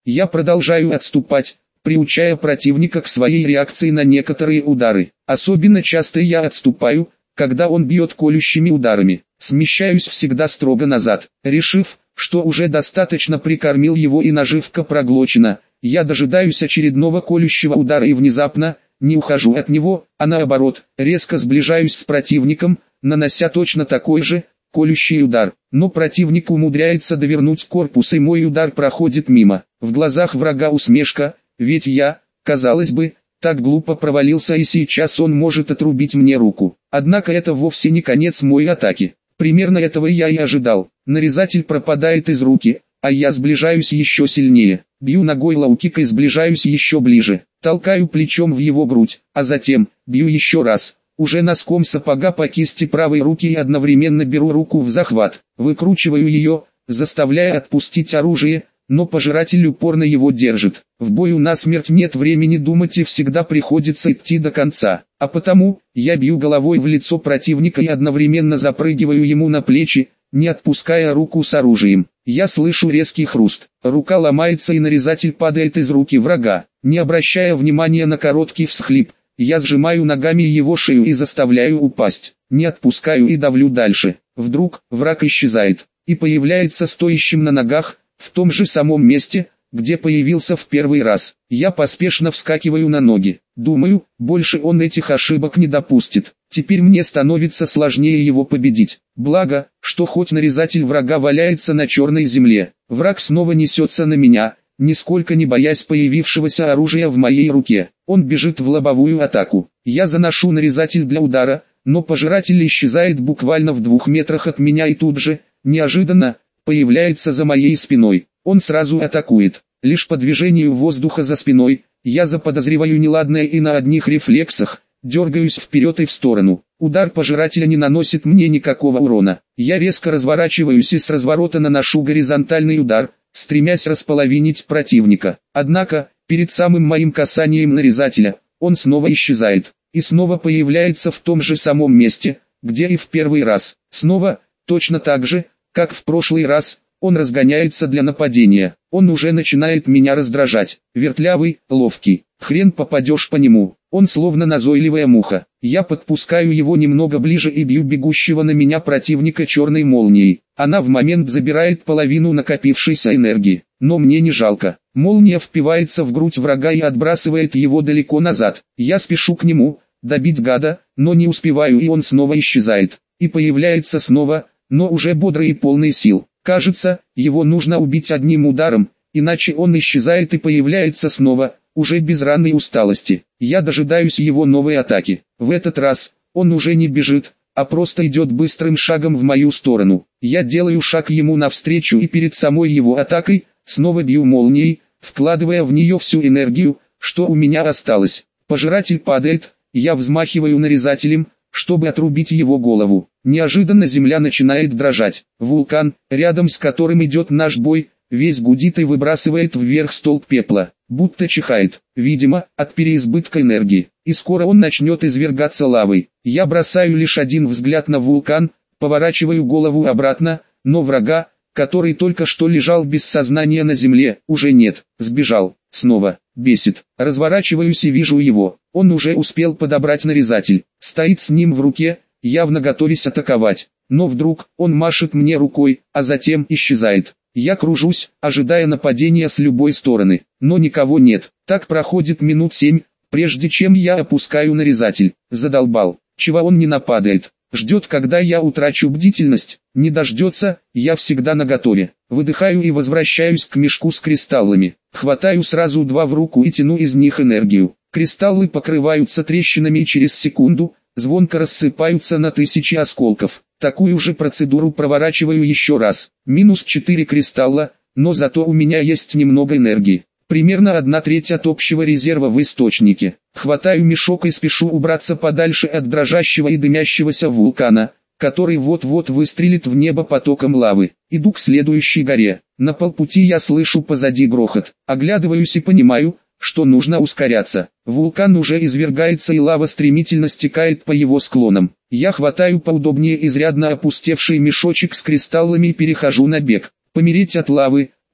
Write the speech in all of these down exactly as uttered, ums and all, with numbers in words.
Я продолжаю отступать, приучая противника к своей реакции на некоторые удары. Особенно часто я отступаю, когда он бьет колющими ударами. Смещаюсь всегда строго назад, решив, что уже достаточно прикормил его и наживка проглочена. Я дожидаюсь очередного колющего удара и внезапно, не ухожу от него, а наоборот, резко сближаюсь с противником, нанося точно такой же, колющий удар. Но противник умудряется довернуть корпус и мой удар проходит мимо. В глазах врага усмешка, ведь я, казалось бы, так глупо провалился и сейчас он может отрубить мне руку. Однако это вовсе не конец моей атаки. Примерно этого я и ожидал. Нарезатель пропадает из руки, а я сближаюсь еще сильнее. Бью ногой лоу-кик и сближаюсь еще ближе. Толкаю плечом в его грудь, а затем, бью еще раз. Уже носком сапога по кисти правой руки и одновременно беру руку в захват. Выкручиваю ее, заставляя отпустить оружие, но пожиратель упорно его держит. В бою насмерть нет времени думать и всегда приходится идти до конца. А потому, я бью головой в лицо противника и одновременно запрыгиваю ему на плечи, не отпуская руку с оружием. Я слышу резкий хруст. Рука ломается и нарезатель падает из руки врага. Не обращая внимания на короткий всхлип, я сжимаю ногами его шею и заставляю упасть. Не отпускаю и давлю дальше. Вдруг, враг исчезает и появляется стоящим на ногах, в том же самом месте, где появился в первый раз. Я поспешно вскакиваю на ноги. Думаю, больше он этих ошибок не допустит. Теперь мне становится сложнее его победить. Благо, что хоть нарезатель врага валяется на черной земле, враг снова несется на меня, нисколько не боясь появившегося оружия в моей руке. Он бежит в лобовую атаку. Я заношу нарезатель для удара, но пожиратель исчезает буквально в двух метрах от меня и тут же, неожиданно, появляется за моей спиной. Он сразу атакует. Лишь по движению воздуха за спиной, я заподозреваю неладное и на одних рефлексах, дергаюсь вперед и в сторону. Удар пожирателя не наносит мне никакого урона. Я резко разворачиваюсь и с разворота наношу горизонтальный удар, стремясь располовинить противника. Однако, перед самым моим касанием нарезателя, он снова исчезает. И снова появляется в том же самом месте, где и в первый раз. Снова, точно так же, как в прошлый раз, он разгоняется для нападения. Он уже начинает меня раздражать. Вертлявый, ловкий. Хрен попадешь по нему. Он словно назойливая муха. Я подпускаю его немного ближе и бью бегущего на меня противника черной молнией. Она в момент забирает половину накопившейся энергии. Но мне не жалко. Молния впивается в грудь врага и отбрасывает его далеко назад. Я спешу к нему, добить гада, но не успеваю и он снова исчезает. И появляется снова, но уже бодрый и полный сил. Кажется, его нужно убить одним ударом, иначе он исчезает и появляется снова, уже без раны и усталости. Я дожидаюсь его новой атаки. В этот раз, он уже не бежит, а просто идет быстрым шагом в мою сторону. Я делаю шаг ему навстречу и перед самой его атакой, снова бью молнией, вкладывая в нее всю энергию, что у меня осталось. Пожиратель падает, я взмахиваю нарезателем, чтобы отрубить его голову. Неожиданно земля начинает дрожать. Вулкан, рядом с которым идет наш бой, весь гудит и выбрасывает вверх столб пепла, будто чихает, видимо, от переизбытка энергии. И скоро он начнет извергаться лавой. Я бросаю лишь один взгляд на вулкан, поворачиваю голову обратно, но врага, который только что лежал без сознания на земле, уже нет, сбежал. Снова, бесит. Разворачиваюсь и вижу его. Он уже успел подобрать нарезатель. Стоит с ним в руке, явно готовясь атаковать. Но вдруг, он машет мне рукой, а затем исчезает. Я кружусь, ожидая нападения с любой стороны. Но никого нет. Так проходит минут семь, прежде чем я опускаю нарезатель. Задолбал. Чего он не нападает? Ждет, когда я утрачу бдительность. Не дождется, я всегда наготове. Выдыхаю и возвращаюсь к мешку с кристаллами. Хватаю сразу два в руку и тяну из них энергию. Кристаллы покрываются трещинами и через секунду, звонко рассыпаются на тысячи осколков. Такую же процедуру проворачиваю еще раз. Минус четыре кристалла, но зато у меня есть немного энергии. Примерно одна треть от общего резерва в источнике. Хватаю мешок и спешу убраться подальше от дрожащего и дымящегося вулкана, который вот-вот выстрелит в небо потоком лавы. Иду к следующей горе. На полпути я слышу позади грохот. Оглядываюсь и понимаю, что нужно ускоряться. Вулкан уже извергается и лава стремительно стекает по его склонам. Я хватаю поудобнее изрядно опустевший мешочек с кристаллами и перехожу на бег. Помереть от лавы,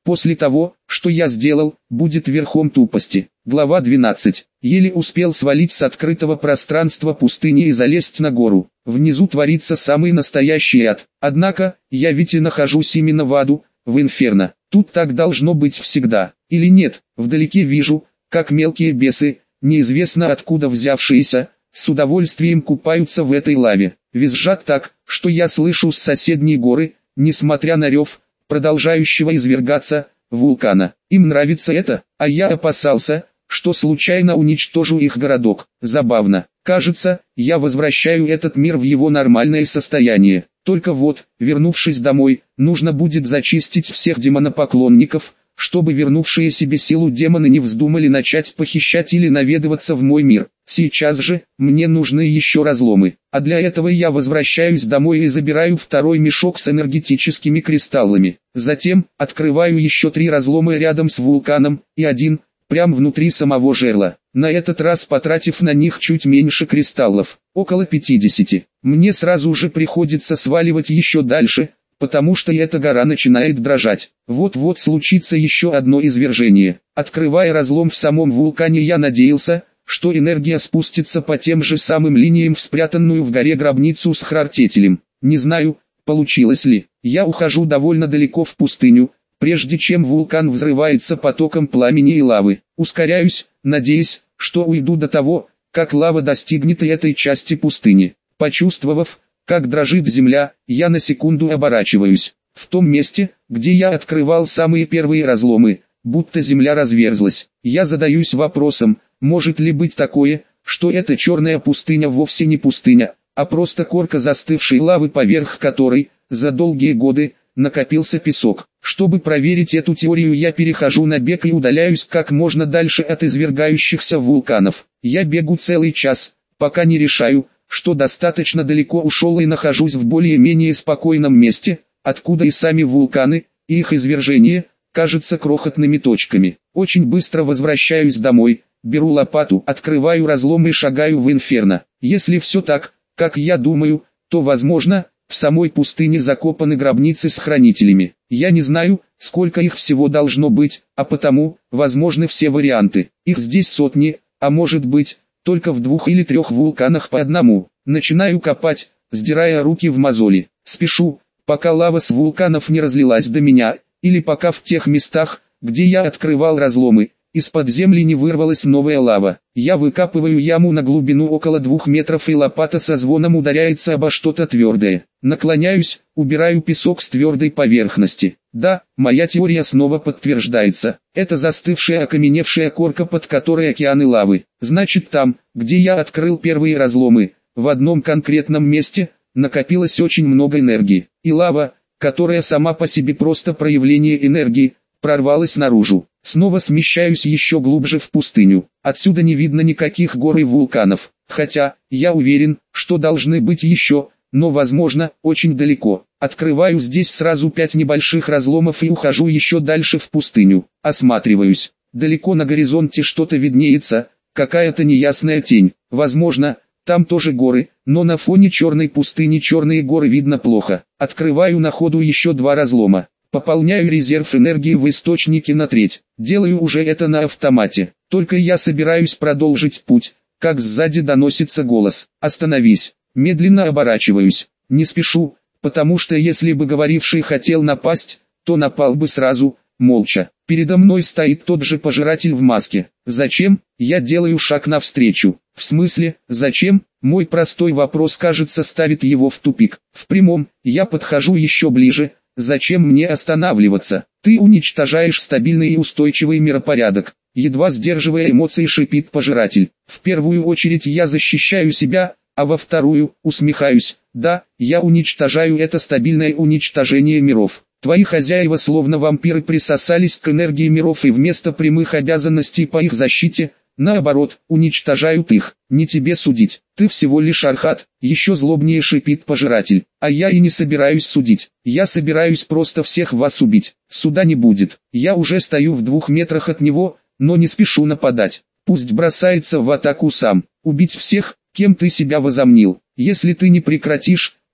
После того, что я сделал, будет верхом тупости. Глава двенадцать. Еле успел свалить с открытого пространства пустыни и залезть на гору. Внизу творится самый настоящий ад. Однако, я ведь и нахожусь именно в аду, в инферно. Тут так должно быть всегда. Или нет, вдалеке вижу, как мелкие бесы, неизвестно откуда взявшиеся, с удовольствием купаются в этой лаве. Визжат так, что я слышу с соседней горы, несмотря на рев, продолжающего извергаться, вулкана. Им нравится это, а я опасался, что случайно уничтожу их городок. Забавно. Кажется, я возвращаю этот мир в его нормальное состояние. Только вот, вернувшись домой, нужно будет зачистить всех демонопоклонников, чтобы вернувшие себе силу демоны не вздумали начать похищать или наведываться в мой мир. Сейчас же, мне нужны еще разломы, а для этого я возвращаюсь домой и забираю второй мешок с энергетическими кристаллами. Затем, открываю еще три разлома рядом с вулканом, и один, прямо внутри самого жерла, на этот раз потратив на них чуть меньше кристаллов, около пятидесяти. Мне сразу же приходится сваливать еще дальше, потому что эта гора начинает дрожать. Вот-вот случится еще одно извержение. Открывая разлом в самом вулкане, я надеялся, что энергия спустится по тем же самым линиям в спрятанную в горе гробницу с храртетелем. Не знаю, получилось ли. Я ухожу довольно далеко в пустыню, прежде чем вулкан взрывается потоком пламени и лавы. Ускоряюсь, надеясь, что уйду до того, как лава достигнет и этой части пустыни. Почувствовав, как дрожит земля, я на секунду оборачиваюсь. В том месте, где я открывал самые первые разломы, будто земля разверзлась. Я задаюсь вопросом, может ли быть такое, что эта черная пустыня вовсе не пустыня, а просто корка застывшей лавы, поверх которой, за долгие годы, накопился песок. Чтобы проверить эту теорию, я перехожу на бег и удаляюсь как можно дальше от извергающихся вулканов. Я бегу целый час, пока не решаю, что достаточно далеко ушел и нахожусь в более-менее спокойном месте, откуда и сами вулканы, и их извержения, кажутся крохотными точками. Очень быстро возвращаюсь домой, беру лопату, открываю разлом и шагаю в инферно. Если все так, как я думаю, то возможно, в самой пустыне закопаны гробницы с хранителями. Я не знаю, сколько их всего должно быть, а потому, возможны все варианты. Их здесь сотни, а может быть, только в двух или трех вулканах по одному. Начинаю копать, сдирая руки в мозоли. Спешу, пока лава с вулканов не разлилась до меня, или пока в тех местах, где я открывал разломы, из-под земли не вырвалась новая лава. Я выкапываю яму на глубину около двух метров, и лопата со звоном ударяется обо что-то твердое. Наклоняюсь, убираю песок с твердой поверхности. Да, моя теория снова подтверждается. Это застывшая окаменевшая корка, под которой океаны лавы. Значит, там, где я открыл первые разломы, в одном конкретном месте, накопилось очень много энергии. И лава, которая сама по себе просто проявление энергии, прорвалась наружу. Снова смещаюсь еще глубже в пустыню. Отсюда не видно никаких гор и вулканов. Хотя, я уверен, что должны быть еще, но возможно, очень далеко. Открываю здесь сразу пять небольших разломов и ухожу еще дальше в пустыню. Осматриваюсь. Далеко на горизонте что-то виднеется, какая-то неясная тень. Возможно, там тоже горы, но на фоне черной пустыни черные горы видно плохо. Открываю на ходу еще два разлома. Пополняю резерв энергии в источнике на треть. Делаю уже это на автомате. Только я собираюсь продолжить путь, как сзади доносится голос. «Остановись!» Медленно оборачиваюсь. Не спешу, потому что если бы говоривший хотел напасть, то напал бы сразу, молча. Передо мной стоит тот же пожиратель в маске. Зачем? Я делаю шаг навстречу. В смысле, зачем? Мой простой вопрос, кажется, ставит его в тупик. В прямом, я подхожу еще ближе. Зачем мне останавливаться? Ты уничтожаешь стабильный и устойчивый миропорядок. Едва сдерживая эмоции, шипит пожиратель. В первую очередь я защищаю себя, а во вторую, усмехаюсь. Да, я уничтожаю это стабильное уничтожение миров. Твои хозяева словно вампиры присосались к энергии миров и вместо прямых обязанностей по их защите, наоборот, уничтожают их. Не тебе судить, ты всего лишь архат, еще злобнее шипит пожиратель. А я и не собираюсь судить, я собираюсь просто всех вас убить. Суда не будет, я уже стою в двух метрах от него, но не спешу нападать. Пусть бросается в атаку сам, убить всех, кем ты себя возомнил. Если ты не прекратишь,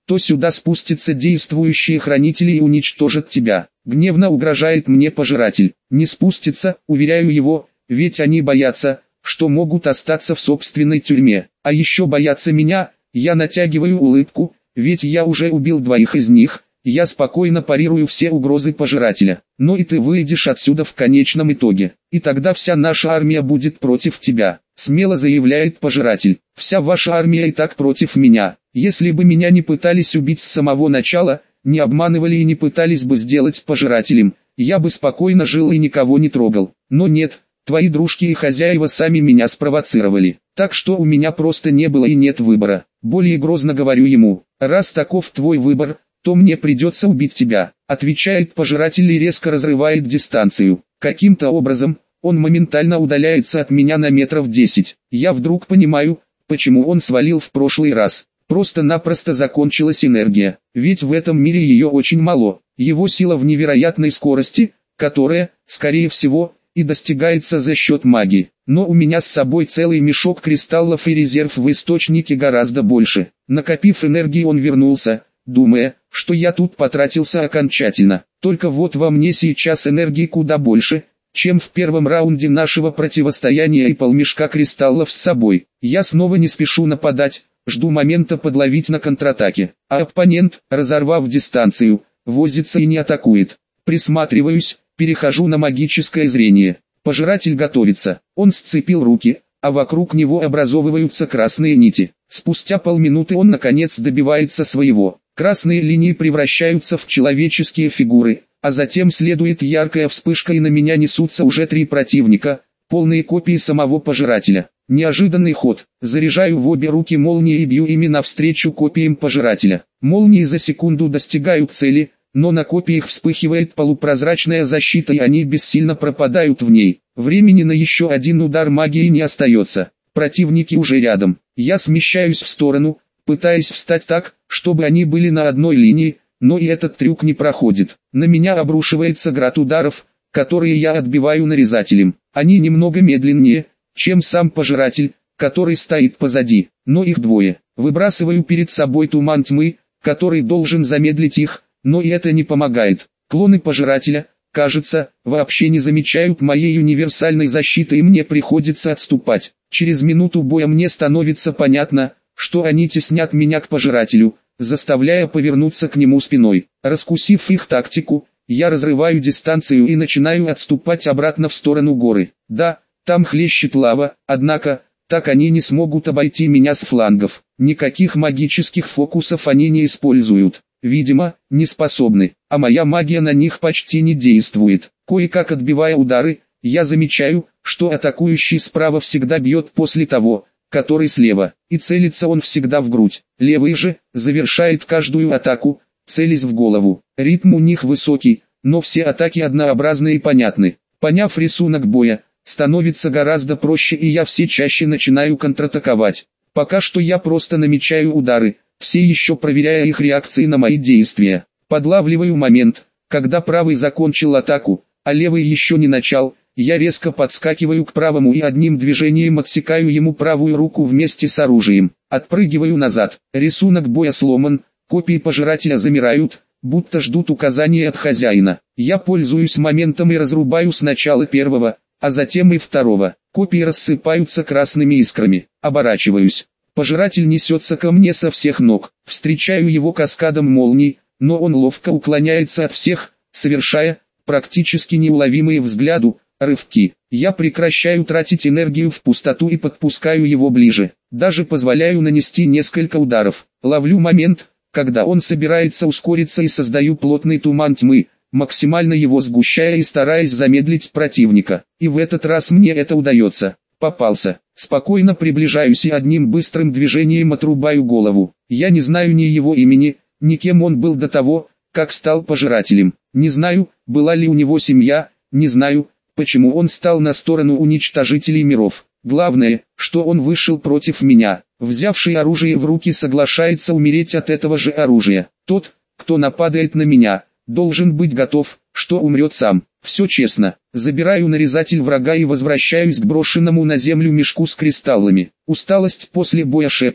то сюда спустятся действующие хранители и уничтожат тебя. Гневно угрожает мне пожиратель. Не спустится, уверяю его, ведь они боятся, что могут остаться в собственной тюрьме. А еще боятся меня. Я натягиваю улыбку, ведь я уже убил двоих из них. Я спокойно парирую все угрозы пожирателя. Но и ты выйдешь отсюда в конечном итоге. И тогда вся наша армия будет против тебя. Смело заявляет пожиратель. Вся ваша армия и так против меня. Если бы меня не пытались убить с самого начала, не обманывали и не пытались бы сделать пожирателем, я бы спокойно жил и никого не трогал. Но нет, твои дружки и хозяева сами меня спровоцировали. Так что у меня просто не было и нет выбора. Более грозно говорю ему: раз таков твой выбор, то мне придется убить тебя. Отвечает пожиратель и резко разрывает дистанцию. Каким-то образом, он моментально удаляется от меня на метров десять. Я вдруг понимаю, почему он свалил в прошлый раз. Просто-напросто закончилась энергия, ведь в этом мире ее очень мало. Его сила в невероятной скорости, которая, скорее всего, и достигается за счет магии. Но у меня с собой целый мешок кристаллов и резерв в источнике гораздо больше. Накопив энергии, он вернулся, думая, что я тут потратился окончательно. Только вот во мне сейчас энергии куда больше, чем в первом раунде нашего противостояния, и полмешка кристаллов с собой. Я снова не спешу нападать, жду момента подловить на контратаке. А оппонент, разорвав дистанцию, возится и не атакует. Присматриваюсь, перехожу на магическое зрение. Пожиратель готовится. Он сцепил руки, а вокруг него образовываются красные нити. Спустя полминуты он наконец добивается своего. Красные линии превращаются в человеческие фигуры, а затем следует яркая вспышка, и на меня несутся уже три противника, полные копии самого пожирателя. Неожиданный ход. Заряжаю в обе руки молнии и бью ими навстречу копиям пожирателя. Молнии за секунду достигают цели, но на копиях вспыхивает полупрозрачная защита, и они бессильно пропадают в ней. Времени на еще один удар магии не остается. Противники уже рядом. Я смещаюсь в сторону, пытаясь встать так, чтобы они были на одной линии, но и этот трюк не проходит. На меня обрушивается град ударов, которые я отбиваю нарезателем. Они немного медленнее, чем сам пожиратель, который стоит позади, но их двое. Выбрасываю перед собой туман тьмы, который должен замедлить их, но и это не помогает. Клоны пожирателя, кажется, вообще не замечают моей универсальной защиты, и мне приходится отступать. Через минуту боя мне становится понятно, что они теснят меня к пожирателю, заставляя повернуться к нему спиной. Раскусив их тактику, я разрываю дистанцию и начинаю отступать обратно в сторону горы. Да, там хлещет лава, однако, так они не смогут обойти меня с флангов. Никаких магических фокусов они не используют. Видимо, не способны, а моя магия на них почти не действует. Кое-как отбивая удары, я замечаю, что атакующий справа всегда бьет после того, который слева, и целится он всегда в грудь. Левый же завершает каждую атаку, целясь в голову. Ритм у них высокий, но все атаки однообразны и понятны. Поняв рисунок боя, становится гораздо проще, и я все чаще начинаю контратаковать. Пока что я просто намечаю удары, все еще проверяя их реакции на мои действия. Подлавливаю момент, когда правый закончил атаку, а левый еще не начал. Я резко подскакиваю к правому и одним движением отсекаю ему правую руку вместе с оружием. Отпрыгиваю назад. Рисунок боя сломан, копии пожирателя замирают, будто ждут указания от хозяина. Я пользуюсь моментом и разрубаю сначала первого, а затем и второго. Копии рассыпаются красными искрами. Оборачиваюсь. Пожиратель несется ко мне со всех ног. Встречаю его каскадом молний, но он ловко уклоняется от всех, совершая, практически неуловимые взгляду, рывки. Я прекращаю тратить энергию в пустоту и подпускаю его ближе. Даже позволяю нанести несколько ударов. Ловлю момент, когда он собирается ускориться, и создаю плотный туман тьмы, максимально его сгущая и стараясь замедлить противника. И в этот раз мне это удается. Попался. Спокойно приближаюсь и одним быстрым движением отрубаю голову. Я не знаю ни его имени, ни кем он был до того, как стал пожирателем. Не знаю, была ли у него семья, не знаю, почему он стал на сторону уничтожителей миров. Главное, что он вышел против меня. Взявший оружие в руки соглашается умереть от этого же оружия. Тот, кто нападает на меня, должен быть готов, что умрет сам. Все честно. Забираю нарезатель врага и возвращаюсь к брошенному на землю мешку с кристаллами. Усталость после боя шепчет,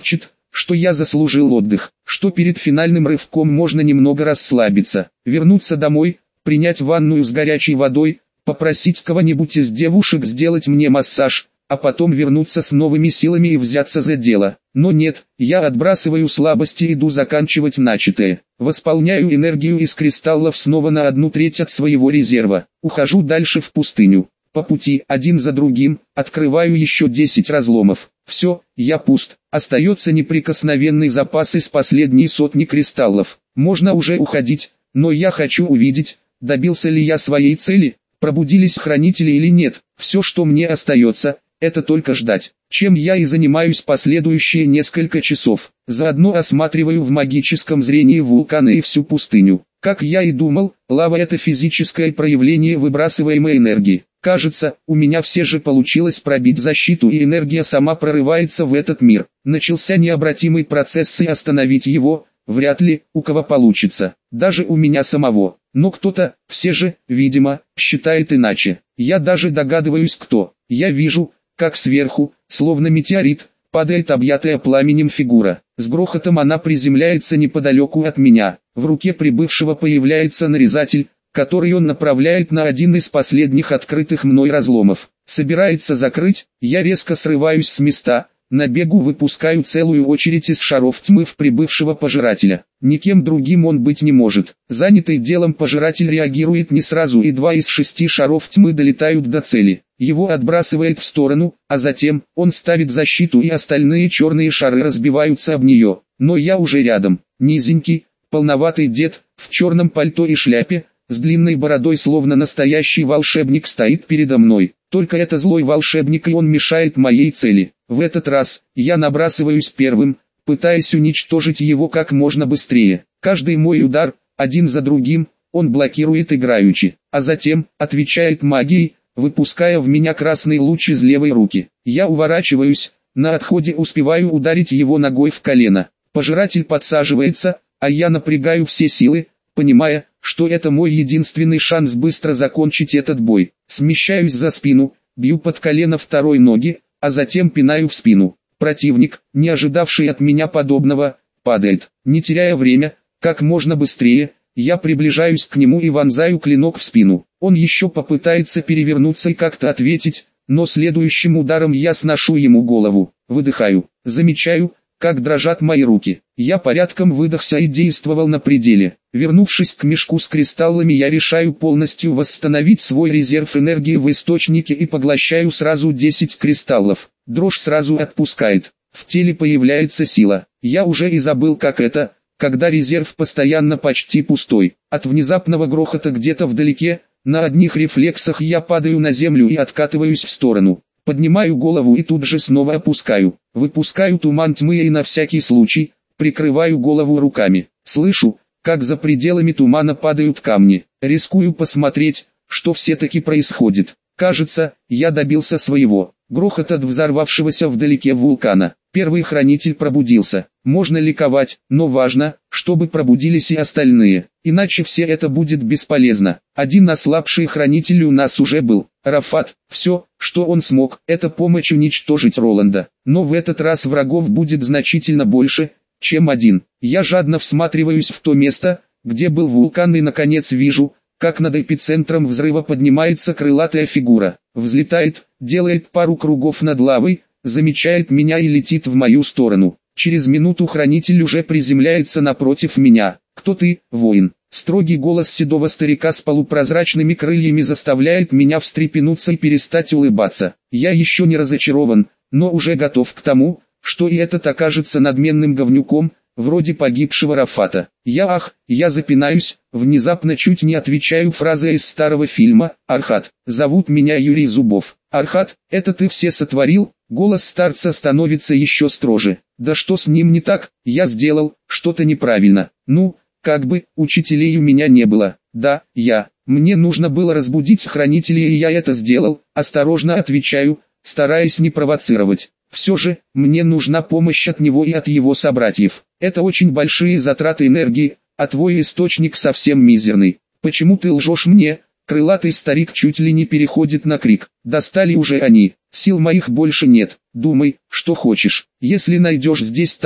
что я заслужил отдых, что перед финальным рывком можно немного расслабиться, вернуться домой, принять ванную с горячей водой, попросить кого-нибудь из девушек сделать мне массаж, а потом вернуться с новыми силами и взяться за дело. Но нет, я отбрасываю слабости и иду заканчивать начатое. Восполняю энергию из кристаллов снова на одну треть от своего резерва. Ухожу дальше в пустыню. По пути, один за другим, открываю еще десять разломов. Все, я пуст. Остается неприкосновенный запас из последней сотни кристаллов. Можно уже уходить, но я хочу увидеть, добился ли я своей цели, пробудились хранители или нет. Все, что мне остается, это только ждать, чем я и занимаюсь последующие несколько часов. Заодно осматриваю в магическом зрении вулканы и всю пустыню. Как я и думал, лава – это физическое проявление выбрасываемой энергии. Кажется, у меня все же получилось пробить защиту, и энергия сама прорывается в этот мир. Начался необратимый процесс, и остановить его вряд ли у кого получится, даже у меня самого. Но кто-то, все же, видимо, считает иначе. Я даже догадываюсь кто. Я вижу, как сверху, словно метеорит, падает объятая пламенем фигура. С грохотом она приземляется неподалеку от меня. В руке прибывшего появляется нарезатель, который он направляет на один из последних открытых мной разломов. Собирается закрыть, я резко срываюсь с места, на бегу выпускаю целую очередь из шаров тьмы в прибывшего пожирателя. Никем другим он быть не может. Занятый делом пожиратель реагирует не сразу, и два из шести шаров тьмы долетают до цели. Его отбрасывает в сторону, а затем он ставит защиту, и остальные черные шары разбиваются об нее. Но я уже рядом. Низенький, полноватый дед, в черном пальто и шляпе, с длинной бородой, словно настоящий волшебник, стоит передо мной. Только это злой волшебник, и он мешает моей цели. В этот раз я набрасываюсь первым, пытаясь уничтожить его как можно быстрее. Каждый мой удар, один за другим, он блокирует играючи, а затем отвечает магией, выпуская в меня красный луч из левой руки. Я уворачиваюсь, на отходе успеваю ударить его ногой в колено. Пожиратель подсаживается, а я напрягаю все силы, понимая, что это мой единственный шанс быстро закончить этот бой. Смещаюсь за спину, бью под колено второй ноги, а затем пинаю в спину. Противник, не ожидавший от меня подобного, падает. Не теряя время, как можно быстрее, я приближаюсь к нему и вонзаю клинок в спину. Он еще попытается перевернуться и как-то ответить, но следующим ударом я сношу ему голову. Выдыхаю. Замечаю, как дрожат мои руки. Я порядком выдохся и действовал на пределе. Вернувшись к мешку с кристаллами, я решаю полностью восстановить свой резерв энергии в источнике и поглощаю сразу десять кристаллов. Дрожь сразу отпускает. В теле появляется сила. Я уже и забыл, как это, когда резерв постоянно почти пустой. От внезапного грохота где-то вдалеке, на одних рефлексах я падаю на землю и откатываюсь в сторону. Поднимаю голову и тут же снова опускаю. Выпускаю туман тьмы и на всякий случай прикрываю голову руками. Слышу, как за пределами тумана падают камни. Рискую посмотреть, что все-таки происходит. Кажется, я добился своего. Грохот от взорвавшегося вдалеке вулкана. Первый хранитель пробудился. Можно ликовать, но важно, чтобы пробудились и остальные. Иначе все это будет бесполезно. Один ослабший хранитель у нас уже был. Рафат. Все, что он смог, это помочь уничтожить Роланда. Но в этот раз врагов будет значительно больше, чем один. Я жадно всматриваюсь в то место, где был вулкан, и наконец вижу, как над эпицентром взрыва поднимается крылатая фигура. Взлетает, делает пару кругов над лавой, замечает меня и летит в мою сторону. Через минуту хранитель уже приземляется напротив меня. «Кто ты, воин?» Строгий голос седого старика с полупрозрачными крыльями заставляет меня встрепенуться и перестать улыбаться. Я еще не разочарован, но уже готов к тому, что и этот окажется надменным говнюком, вроде погибшего Рафата. Я ах, я запинаюсь, внезапно чуть не отвечаю фразой из старого фильма «Архат». Зовут меня Юрий Зубов. «Архат, это ты все сотворил?» Голос старца становится еще строже. Да что с ним не так? Я сделал что-то неправильно. Ну, как бы, учителей у меня не было. Да, я. Мне нужно было разбудить хранителей, и я это сделал. Осторожно отвечаю, стараясь не провоцировать. Все же, мне нужна помощь от него и от его собратьев. Это очень большие затраты энергии, а твой источник совсем мизерный. Почему ты лжешь мне? Крылатый старик чуть ли не переходит на крик. Достали уже они. Сил моих больше нет. Думай, что хочешь. Если найдешь здесь того,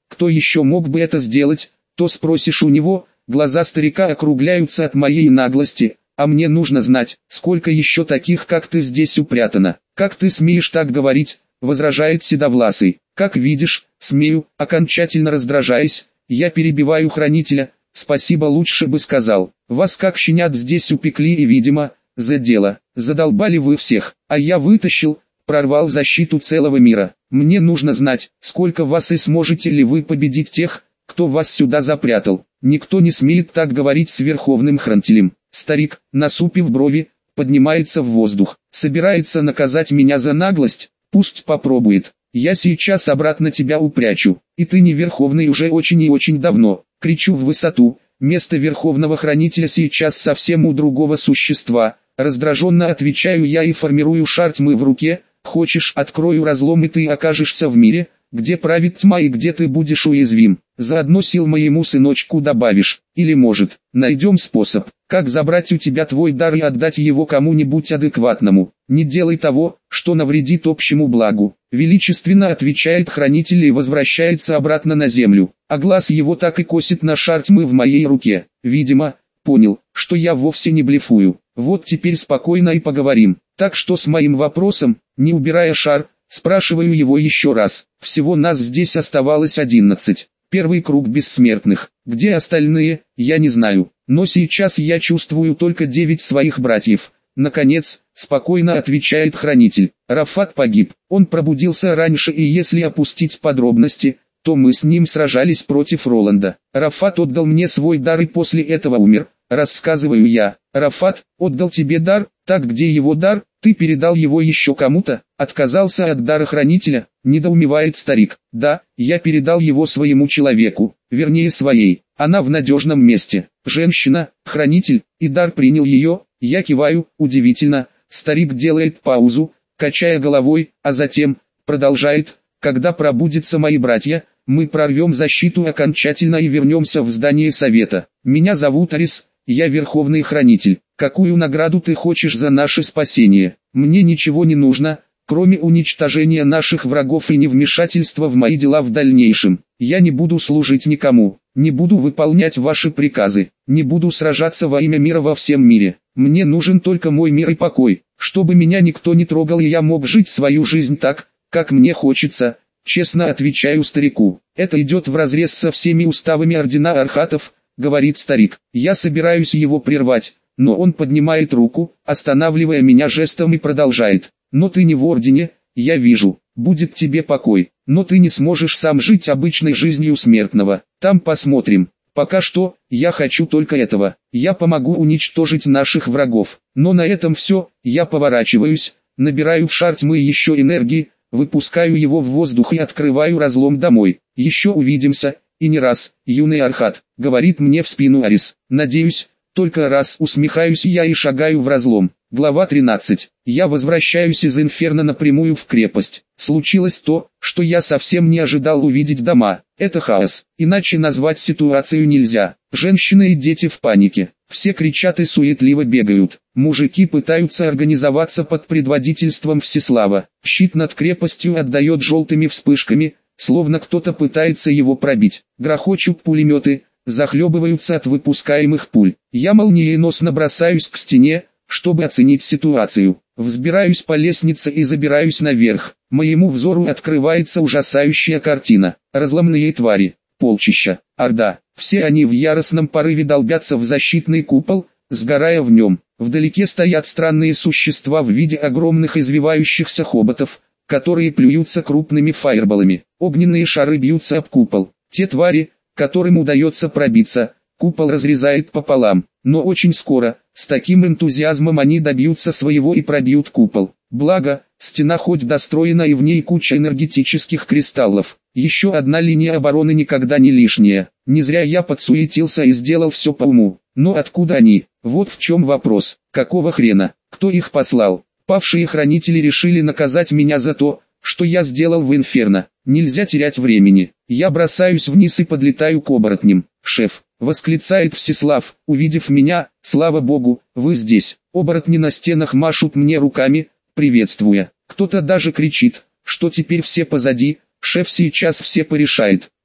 кто еще мог бы это сделать, то спросишь у него, глаза старика округляются от моей наглости, а мне нужно знать, сколько еще таких, как ты, здесь упрятано. Как ты смеешь так говорить, возражает Седовласый. Как видишь, смею, окончательно раздражаясь, я перебиваю хранителя, спасибо лучше бы сказал. Вас как щенят здесь упекли и, видимо, за дело. Задолбали вы всех, а я вытащил, прорвал защиту целого мира. Мне нужно знать, сколько вас и сможете ли вы победить тех, кто вас сюда запрятал. Никто не смеет так говорить с верховным хранителем. Старик, насупив брови, поднимается в воздух. Собирается наказать меня за наглость? Пусть попробует. Я сейчас обратно тебя упрячу. И ты не верховный уже очень и очень давно. Кричу в высоту. Место верховного хранителя сейчас совсем у другого существа. Раздраженно отвечаю я и формирую шар тьмы в руке. Хочешь, открою разлом, и ты окажешься в мире, где правит тьма и где ты будешь уязвим. Заодно сил моему сыночку добавишь. Или может, найдем способ, как забрать у тебя твой дар и отдать его кому-нибудь адекватному. Не делай того, что навредит общему благу. Величественно отвечает хранитель и возвращается обратно на землю. А глаз его так и косит на шар тьмы в моей руке. Видимо, понял, что я вовсе не блефую. Вот теперь спокойно и поговорим. Так что с моим вопросом, не убирая шар, спрашиваю его еще раз. Всего нас здесь оставалось одиннадцать. Первый круг бессмертных. Где остальные, я не знаю. Но сейчас я чувствую только девять своих братьев. Наконец, спокойно отвечает хранитель. Рафат погиб. Он пробудился раньше, и если опустить подробности, то мы с ним сражались против Роланда. Рафат отдал мне свой дар и после этого умер. Рассказываю я. Рафат отдал тебе дар? Так где его дар? Ты передал его еще кому-то? Отказался от дара хранителя? Недоумевает старик. Да, я передал его своему человеку, вернее своей. Она в надежном месте. Женщина, хранитель, и дар принял ее. Я киваю, удивительно. Старик делает паузу, качая головой, а затем продолжает. Когда пробудятся мои братья, мы прорвем защиту окончательно и вернемся в здание совета. Меня зовут Арис, я верховный хранитель. Какую награду ты хочешь за наше спасение? Мне ничего не нужно, кроме уничтожения наших врагов и невмешательства в мои дела в дальнейшем. Я не буду служить никому, не буду выполнять ваши приказы, не буду сражаться во имя мира во всем мире. Мне нужен только мой мир и покой, чтобы меня никто не трогал и я мог жить свою жизнь так, как мне хочется. Честно отвечаю старику. Это идет вразрез со всеми уставами ордена Архатов, говорит старик. Я собираюсь его прервать, но он поднимает руку, останавливая меня жестом и продолжает. Но ты не в ордене, я вижу, будет тебе покой, но ты не сможешь сам жить обычной жизнью смертного. Там посмотрим. Пока что, я хочу только этого. Я помогу уничтожить наших врагов. Но на этом все, я поворачиваюсь, набираю в шар тьмы еще энергии, выпускаю его в воздух и открываю разлом домой. Еще увидимся, и не раз, юный Архат, говорит мне в спину Арис. Надеюсь, только раз, усмехаюсь я и шагаю в разлом. Глава тринадцать. Я возвращаюсь из Инферно напрямую в крепость. Случилось то, что я совсем не ожидал увидеть дома. Это хаос, иначе назвать ситуацию нельзя. Женщины и дети в панике. Все кричат и суетливо бегают. Мужики пытаются организоваться под предводительством Всеслава. Щит над крепостью отдает желтыми вспышками, словно кто-то пытается его пробить. Грохочут пулеметы, захлебываются от выпускаемых пуль. Я молниеносно бросаюсь к стене, чтобы оценить ситуацию. Взбираюсь по лестнице и забираюсь наверх. Моему взору открывается ужасающая картина. Разломные твари, полчища, орда. Все они в яростном порыве долбятся в защитный купол, сгорая в нем. Вдалеке стоят странные существа в виде огромных извивающихся хоботов, которые плюются крупными фаерболами. Огненные шары бьются об купол. Те твари, которым удается пробиться, купол разрезает пополам. Но очень скоро, с таким энтузиазмом они добьются своего и пробьют купол. Благо, стена хоть достроена и в ней куча энергетических кристаллов. Еще одна линия обороны никогда не лишняя. Не зря я подсуетился и сделал все по уму. Но откуда они? Вот в чем вопрос. Какого хрена? Кто их послал? Павшие хранители решили наказать меня за то, что я сделал в Инферно. Нельзя терять времени. Я бросаюсь вниз и подлетаю к оборотням. «Шеф!» — восклицает Всеслав, увидев меня. «Слава богу, вы здесь!» Оборотни на стенах машут мне руками, приветствуя. Кто-то даже кричит, что теперь все позади. Шеф сейчас все порешает.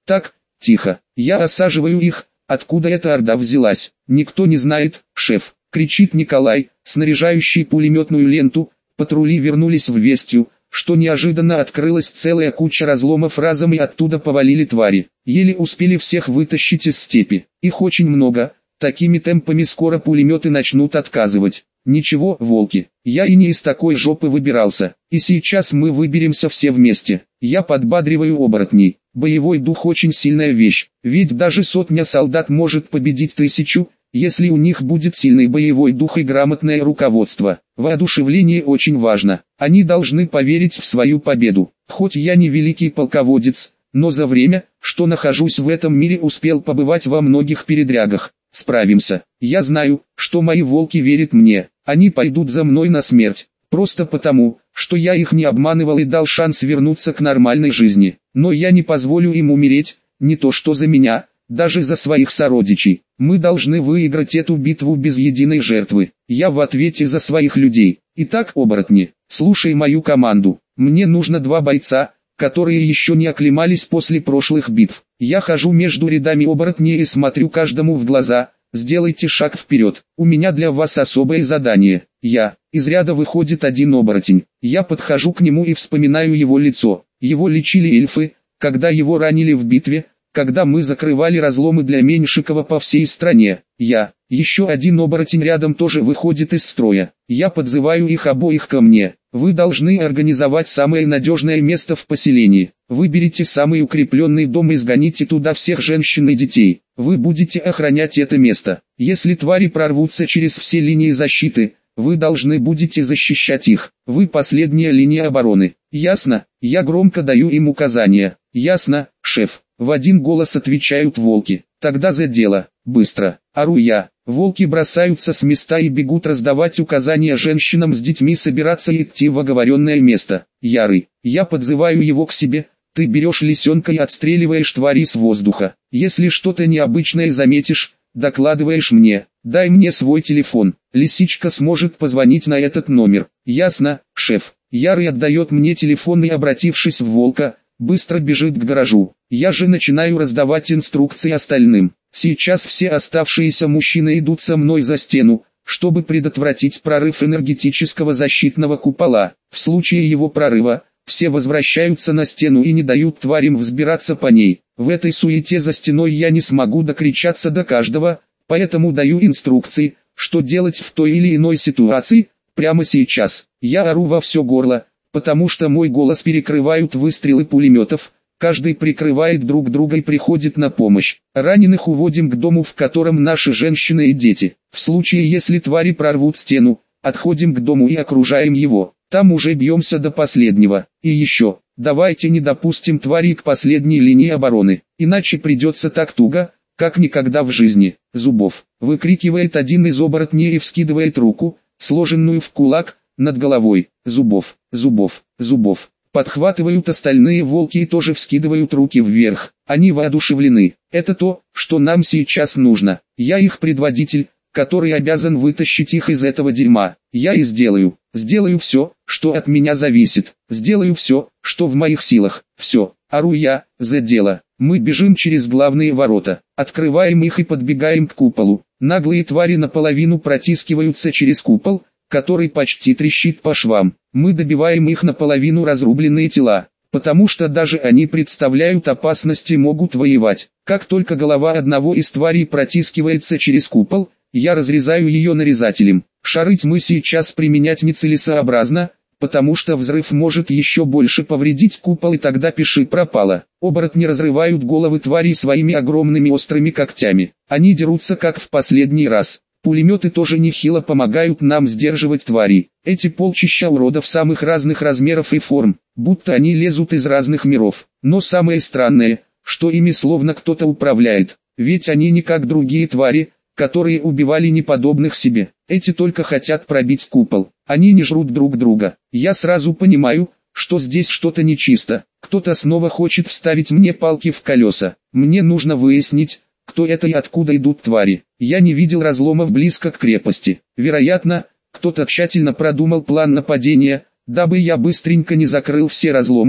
Так, тихо, я осаживаю их. Откуда эта орда взялась? Никто не знает, шеф, кричит Николай, снаряжающий пулеметную ленту. Патрули вернулись в Вестью, что неожиданно открылась целая куча разломов разом и оттуда повалили твари. Еле успели всех вытащить из степи. Их очень много, такими темпами скоро пулеметы начнут отказывать. Ничего, волки, я и не из такой жопы выбирался, и сейчас мы выберемся все вместе. Я подбадриваю оборотней. Боевой дух очень сильная вещь, ведь даже сотня солдат может победить тысячу, если у них будет сильный боевой дух и грамотное руководство. Воодушевление очень важно, они должны поверить в свою победу. Хоть я не великий полководец, но за время, что нахожусь в этом мире, успел побывать во многих передрягах. Справимся. Я знаю, что мои волки верят мне, они пойдут за мной на смерть, просто потому, что я их не обманывал и дал шанс вернуться к нормальной жизни. Но я не позволю им умереть, не то что за меня, даже за своих сородичей. Мы должны выиграть эту битву без единой жертвы. Я в ответе за своих людей. Итак, оборотни, слушай мою команду. Мне нужно два бойца, которые еще не оклемались после прошлых битв. Я хожу между рядами оборотней и смотрю каждому в глаза. Сделайте шаг вперед. У меня для вас особое задание. Я. Из ряда выходит один оборотень. Я подхожу к нему и вспоминаю его лицо. Его лечили эльфы, когда его ранили в битве, когда мы закрывали разломы для Меньшикова по всей стране. Я. Еще один оборотень рядом тоже выходит из строя. Я подзываю их обоих ко мне. Вы должны организовать самое надежное место в поселении. Выберите самый укрепленный дом и сгоните туда всех женщин и детей. Вы будете охранять это место. Если твари прорвутся через все линии защиты, вы должны будете защищать их. Вы последняя линия обороны. Ясно? Я громко даю им указания. Ясно, шеф. В один голос отвечают волки. Тогда за дело. Быстро. Ору я. Волки бросаются с места и бегут раздавать указания женщинам с детьми собираться и идти в оговоренное место. Ярый. Я подзываю его к себе. Ты берешь лисенка и отстреливаешь твари с воздуха. Если что-то необычное заметишь, докладываешь мне. Дай мне свой телефон. Лисичка сможет позвонить на этот номер. Ясно, шеф. Ярый отдает мне телефон и, обратившись в волка, быстро бежит к гаражу. Я же начинаю раздавать инструкции остальным. Сейчас все оставшиеся мужчины идут со мной за стену, чтобы предотвратить прорыв энергетического защитного купола. В случае его прорыва, все возвращаются на стену и не дают тварям взбираться по ней. В этой суете за стеной я не смогу докричаться до каждого, поэтому даю инструкции, что делать в той или иной ситуации. Прямо сейчас я ору во все горло, потому что мой голос перекрывают выстрелы пулеметов. Каждый прикрывает друг друга и приходит на помощь. Раненых уводим к дому, в котором наши женщины и дети. В случае, если твари прорвут стену, отходим к дому и окружаем его. Там уже бьемся до последнего. И еще, давайте не допустим твари к последней линии обороны, иначе придется так туго, как никогда в жизни. Зубов, выкрикивает один из оборотней и вскидывает руку, сложенную в кулак, над головой. Зубов, Зубов, Зубов. Подхватывают остальные волки и тоже вскидывают руки вверх. Они воодушевлены. Это то, что нам сейчас нужно. Я их предводитель, который обязан вытащить их из этого дерьма. Я и сделаю. Сделаю все, что от меня зависит. Сделаю все, что в моих силах. Все. Ору я, за дело. Мы бежим через главные ворота. Открываем их и подбегаем к куполу. Наглые твари наполовину протискиваются через купол, который почти трещит по швам. Мы добиваем их наполовину разрубленные тела, потому что даже они представляют опасность и могут воевать. Как только голова одного из тварей протискивается через купол, я разрезаю ее нарезателем. Шары тьмы сейчас применять нецелесообразно, потому что взрыв может еще больше повредить купол, и тогда пиши пропало. Оборотни разрывают головы тварей своими огромными острыми когтями. Они дерутся как в последний раз. Пулеметы тоже нехило помогают нам сдерживать тварей. Эти полчища уродов самых разных размеров и форм, будто они лезут из разных миров. Но самое странное, что ими словно кто-то управляет. Ведь они не как другие твари, которые убивали неподобных себе. Эти только хотят пробить купол. Они не жрут друг друга. Я сразу понимаю, что здесь что-то нечисто. Кто-то снова хочет вставить мне палки в колеса. Мне нужно выяснить, кто это и откуда идут твари. Я не видел разломов близко к крепости. Вероятно, кто-то тщательно продумал план нападения, дабы я быстренько не закрыл все разломы,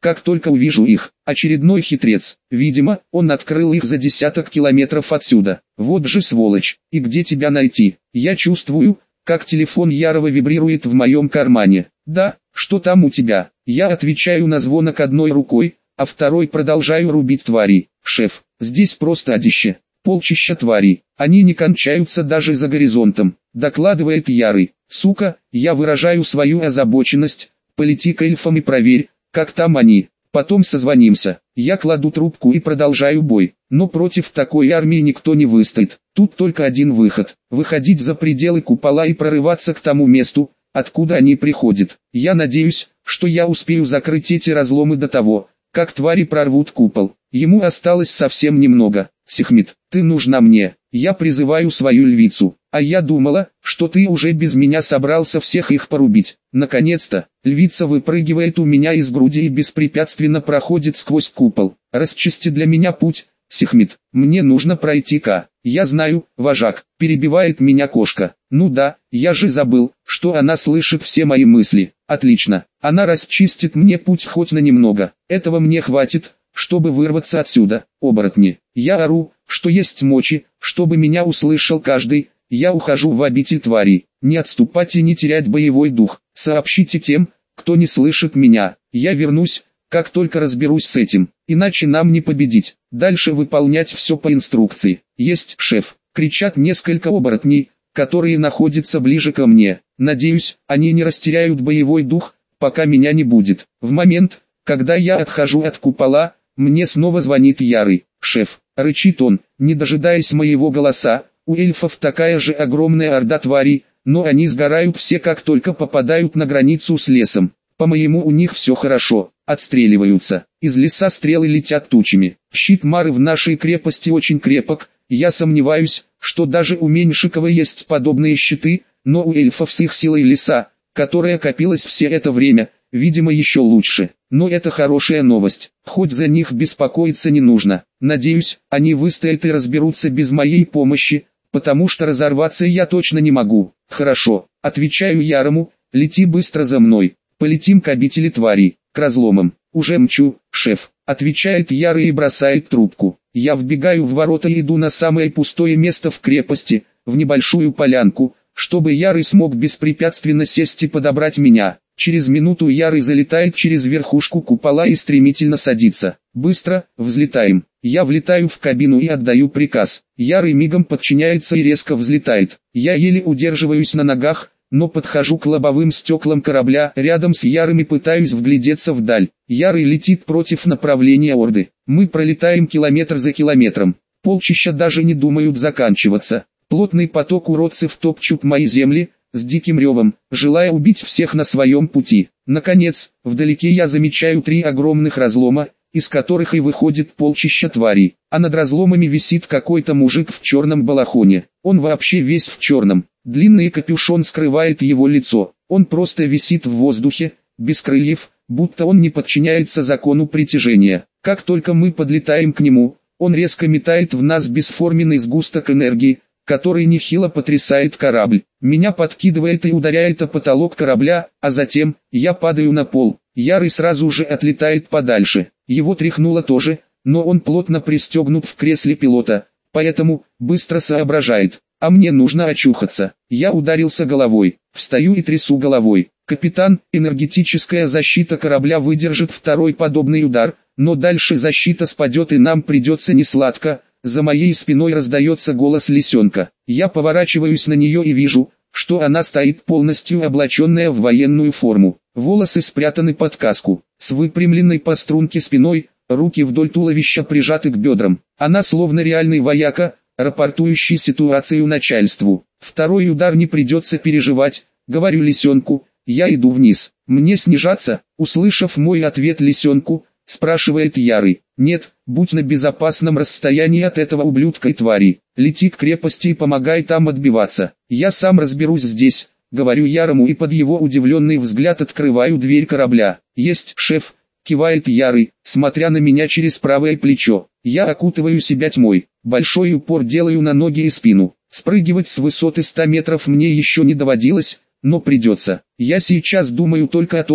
как только увижу их. Очередной хитрец. Видимо, он открыл их за десяток километров отсюда. Вот же сволочь. И где тебя найти? Я чувствую, как телефон Ярова вибрирует в моем кармане. Да, что там у тебя? Я отвечаю на звонок одной рукой, а второй продолжаю рубить тварей. Шеф, здесь просто одище. Полчища тварей. Они не кончаются даже за горизонтом, докладывает Ярый. Сука, я выражаю свою озабоченность. Полети к эльфам и проверь, как там они. Потом созвонимся. Я кладу трубку и продолжаю бой. Но против такой армии никто не выстоит. Тут только один выход. Выходить за пределы купола и прорываться к тому месту, откуда они приходят. Я надеюсь, что я успею закрыть эти разломы до того, как твари прорвут купол. Ему осталось совсем немного. Сехмет, ты нужна мне. Я призываю свою львицу. А я думала, что ты уже без меня собрался всех их порубить. Наконец-то, львица выпрыгивает у меня из груди и беспрепятственно проходит сквозь купол. Расчисти для меня путь, Сехмет. Мне нужно пройти-ка. Я знаю, вожак, перебивает меня кошка. Ну да, я же забыл, что она слышит все мои мысли. Отлично, она расчистит мне путь хоть на немного. Этого мне хватит, чтобы вырваться отсюда. Оборотни. Я ору, что есть мочи, чтобы меня услышал каждый. Я ухожу в обитель тварей. Не отступать и не терять боевой дух. Сообщите тем, кто не слышит меня. Я вернусь, как только разберусь с этим. Иначе нам не победить. Дальше выполнять все по инструкции. Есть, шеф. Кричат несколько оборотней, которые находятся ближе ко мне. Надеюсь, они не растеряют боевой дух, пока меня не будет. В момент, когда я отхожу от купола, мне снова звонит Ярый. Шеф, рычит он, не дожидаясь моего голоса. У эльфов такая же огромная орда тварей, но они сгорают все, как только попадают на границу с лесом. По-моему, у них все хорошо, отстреливаются. Из леса стрелы летят тучами. Щит Мары в нашей крепости очень крепок. Я сомневаюсь, что даже у Меньшикова есть подобные щиты, но у эльфов с их силой леса, которая копилась все это время, видимо, еще лучше. Но это хорошая новость, хоть за них беспокоиться не нужно. Надеюсь, они выстоят и разберутся без моей помощи, потому что разорваться я точно не могу. Хорошо, отвечаю Ярому, лети быстро за мной. Полетим к обители тварей, к разломам. Уже мчу, шеф, отвечает Ярый и бросает трубку. Я вбегаю в ворота и иду на самое пустое место в крепости, в небольшую полянку, чтобы Ярый смог беспрепятственно сесть и подобрать меня. Через минуту Ярый залетает через верхушку купола и стремительно садится. Быстро, взлетаем. Я влетаю в кабину и отдаю приказ. Ярый мигом подчиняется и резко взлетает. Я еле удерживаюсь на ногах, но подхожу к лобовым стеклам корабля, рядом с Ярым и пытаюсь вглядеться вдаль. Ярый летит против направления Орды. Мы пролетаем километр за километром. Полчища даже не думают заканчиваться. Плотный поток уродцев топчут мои земли, с диким ревом, желая убить всех на своем пути. Наконец, вдалеке я замечаю три огромных разлома, из которых и выходит полчища тварей. А над разломами висит какой-то мужик в черном балахоне. Он вообще весь в черном. Длинный капюшон скрывает его лицо. Он просто висит в воздухе, без крыльев, будто он не подчиняется закону притяжения. Как только мы подлетаем к нему, он резко метает в нас бесформенный сгусток энергии, который нехило потрясает корабль. Меня подкидывает и ударяет о потолок корабля, а затем, я падаю на пол. Ярый сразу же отлетает подальше. Его тряхнуло тоже, но он плотно пристегнут в кресле пилота, поэтому, быстро соображает. А мне нужно очухаться. Я ударился головой, встаю и трясу головой. Капитан, энергетическая защита корабля выдержит второй подобный удар, но дальше защита спадет и нам придется несладко. За моей спиной раздается голос лисенка. Я поворачиваюсь на нее и вижу, что она стоит полностью облаченная в военную форму. Волосы спрятаны под каску, с выпрямленной по струнке спиной, руки вдоль туловища прижаты к бедрам. Она словно реальный вояка, рапортующий ситуацию начальству. Второй удар не придется переживать, говорю лисенку. Я иду вниз. Мне снижаться? Услышав мой ответ лисенку, спрашивает Ярый. Нет, будь на безопасном расстоянии от этого ублюдка и твари. Лети к крепости и помогай там отбиваться. Я сам разберусь здесь, говорю Ярому и под его удивленный взгляд открываю дверь корабля. Есть, шеф, кивает Ярый, смотря на меня через правое плечо. Я окутываю себя тьмой. Большой упор делаю на ноги и спину. Спрыгивать с высоты ста метров мне еще не доводилось, но придется. Я сейчас думаю только о том,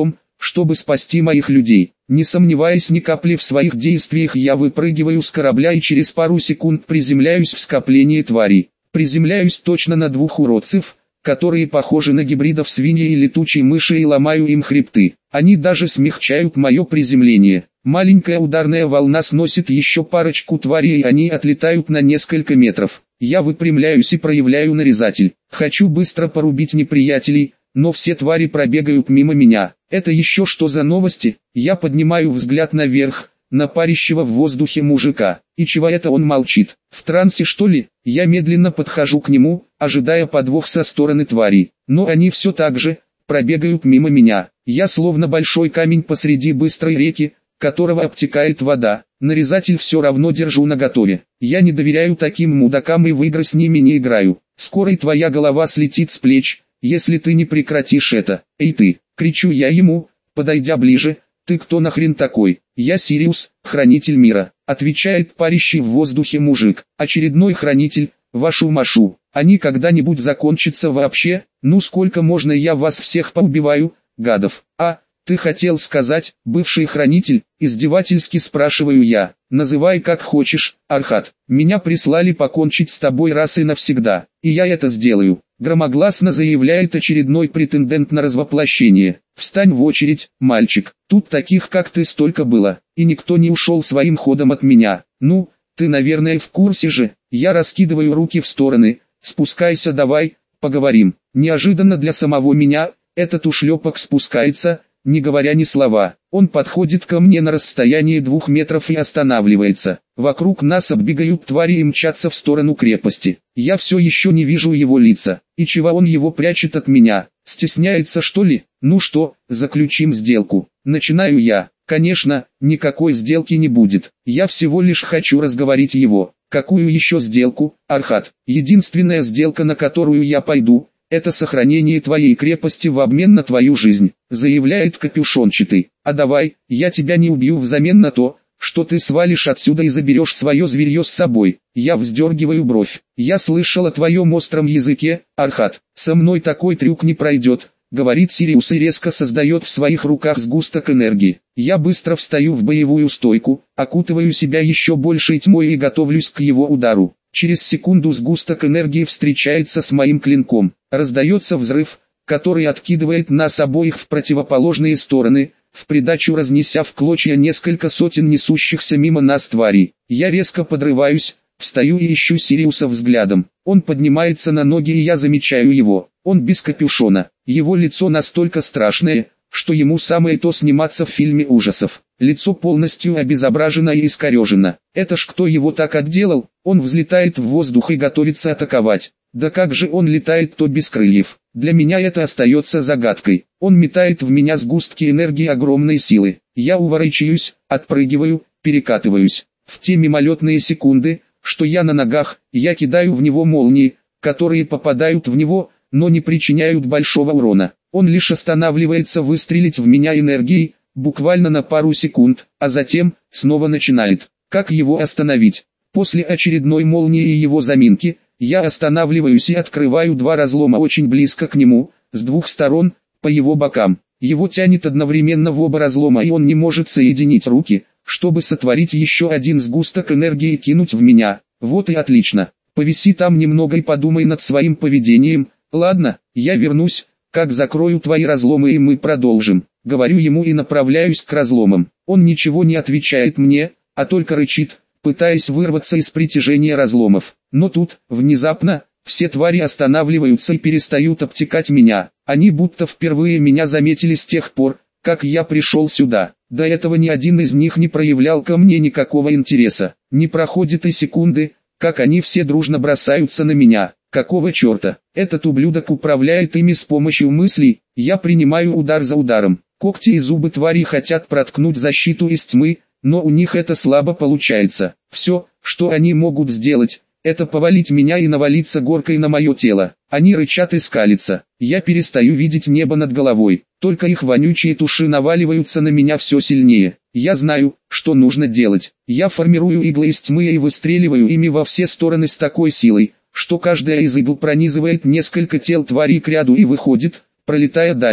чтобы спасти моих людей. Не сомневаясь ни капли в своих действиях, я выпрыгиваю с корабля и через пару секунд приземляюсь в скоплении тварей. Приземляюсь точно на двух уродцев, которые похожи на гибридов свиньи и летучей мыши, и ломаю им хребты. Они даже смягчают мое приземление. Маленькая ударная волна сносит еще парочку тварей, и они отлетают на несколько метров. Я выпрямляюсь и проявляю нарезатель. Хочу быстро порубить неприятелей, но все твари пробегают мимо меня. Это еще что за новости? Я поднимаю взгляд наверх, на парящего в воздухе мужика. И чего это он молчит? В трансе что ли? Я медленно подхожу к нему, ожидая подвох со стороны тварей. Но они все так же пробегают мимо меня. Я словно большой камень посреди быстрой реки, которого обтекает вода. Нарезатель все равно держу наготове. Я не доверяю таким мудакам и в игры с ними не играю. Скоро и твоя голова слетит с плеч, если ты не прекратишь это. Эй ты, кричу я ему, подойдя ближе. Ты кто нахрен такой? Я Сириус, хранитель мира, отвечает парящий в воздухе мужик. Очередной хранитель, вашу машу. Они когда-нибудь закончатся вообще? Ну сколько можно, я вас всех поубиваю, гадов. А, ты хотел сказать, бывший хранитель? Издевательски спрашиваю я. Называй как хочешь, Архат. Меня прислали покончить с тобой раз и навсегда. И я это сделаю. Громогласно заявляет очередной претендент на развоплощение. Встань в очередь, мальчик. Тут таких как ты столько было. И никто не ушел своим ходом от меня. Ну, ты наверное в курсе же. Я раскидываю руки в стороны. Спускайся давай, поговорим. Неожиданно для самого меня, этот ушлепок спускается, не говоря ни слова. Он подходит ко мне на расстоянии двух метров и останавливается. Вокруг нас оббегают твари и мчатся в сторону крепости. Я все еще не вижу его лица. И чего он его прячет от меня? Стесняется что ли? Ну что, заключим сделку. Начинаю я. Конечно, никакой сделки не будет. Я всего лишь хочу разговорить его. Какую еще сделку, Архат? Единственная сделка, на которую я пойду, это сохранение твоей крепости в обмен на твою жизнь, заявляет капюшончатый. А давай, я тебя не убью взамен на то, что ты свалишь отсюда и заберешь свое зверье с собой. Я вздергиваю бровь. Я слышал о твоем остром языке, Архат. Со мной такой трюк не пройдет, говорит Сириус и резко создает в своих руках сгусток энергии. Я быстро встаю в боевую стойку, окутываю себя еще большей тьмой и готовлюсь к его удару. Через секунду сгусток энергии встречается с моим клинком. Раздается взрыв, который откидывает нас обоих в противоположные стороны, в придачу разнеся в клочья несколько сотен несущихся мимо нас тварей. Я резко подрываюсь, встаю и ищу Сириуса взглядом. Он поднимается на ноги и я замечаю его. Он без капюшона. Его лицо настолько страшное, что ему самое то сниматься в фильме ужасов. Лицо полностью обезображено и искорежено. Это ж кто его так отделал? Он взлетает в воздух и готовится атаковать. Да как же он летает то без крыльев? Для меня это остается загадкой. Он метает в меня сгустки энергии огромной силы. Я уворачиваюсь, отпрыгиваю, перекатываюсь. В те мимолетные секунды, что я на ногах, я кидаю в него молнии, которые попадают в него, но не причиняют большого урона. Он лишь останавливается выстрелить в меня энергией, буквально на пару секунд, а затем, снова начинает. Как его остановить? После очередной молнии и его заминки, я останавливаюсь и открываю два разлома очень близко к нему, с двух сторон, по его бокам. Его тянет одновременно в оба разлома и он не может соединить руки, чтобы сотворить еще один сгусток энергии и кинуть в меня. Вот и отлично. Повиси там немного и подумай над своим поведением. Ладно, я вернусь, как закрою твои разломы и мы продолжим. Говорю ему и направляюсь к разломам. Он ничего не отвечает мне, а только рычит, пытаясь вырваться из притяжения разломов. Но тут, внезапно, все твари останавливаются и перестают обтекать меня. Они будто впервые меня заметили с тех пор, как я пришел сюда. До этого ни один из них не проявлял ко мне никакого интереса. Не проходит и секунды, как они все дружно бросаются на меня. Какого черта? Этот ублюдок управляет ими с помощью мыслей. Я принимаю удар за ударом. Когти и зубы твари хотят проткнуть защиту из тьмы, но у них это слабо получается. Все, что они могут сделать, это повалить меня и навалиться горкой на мое тело. Они рычат и скалятся. Я перестаю видеть небо над головой. Только их вонючие туши наваливаются на меня все сильнее. Я знаю, что нужно делать. Я формирую иглы из тьмы и выстреливаю ими во все стороны с такой силой, что каждая из игл пронизывает несколько тел тварей к ряду и выходит, пролетая дальше.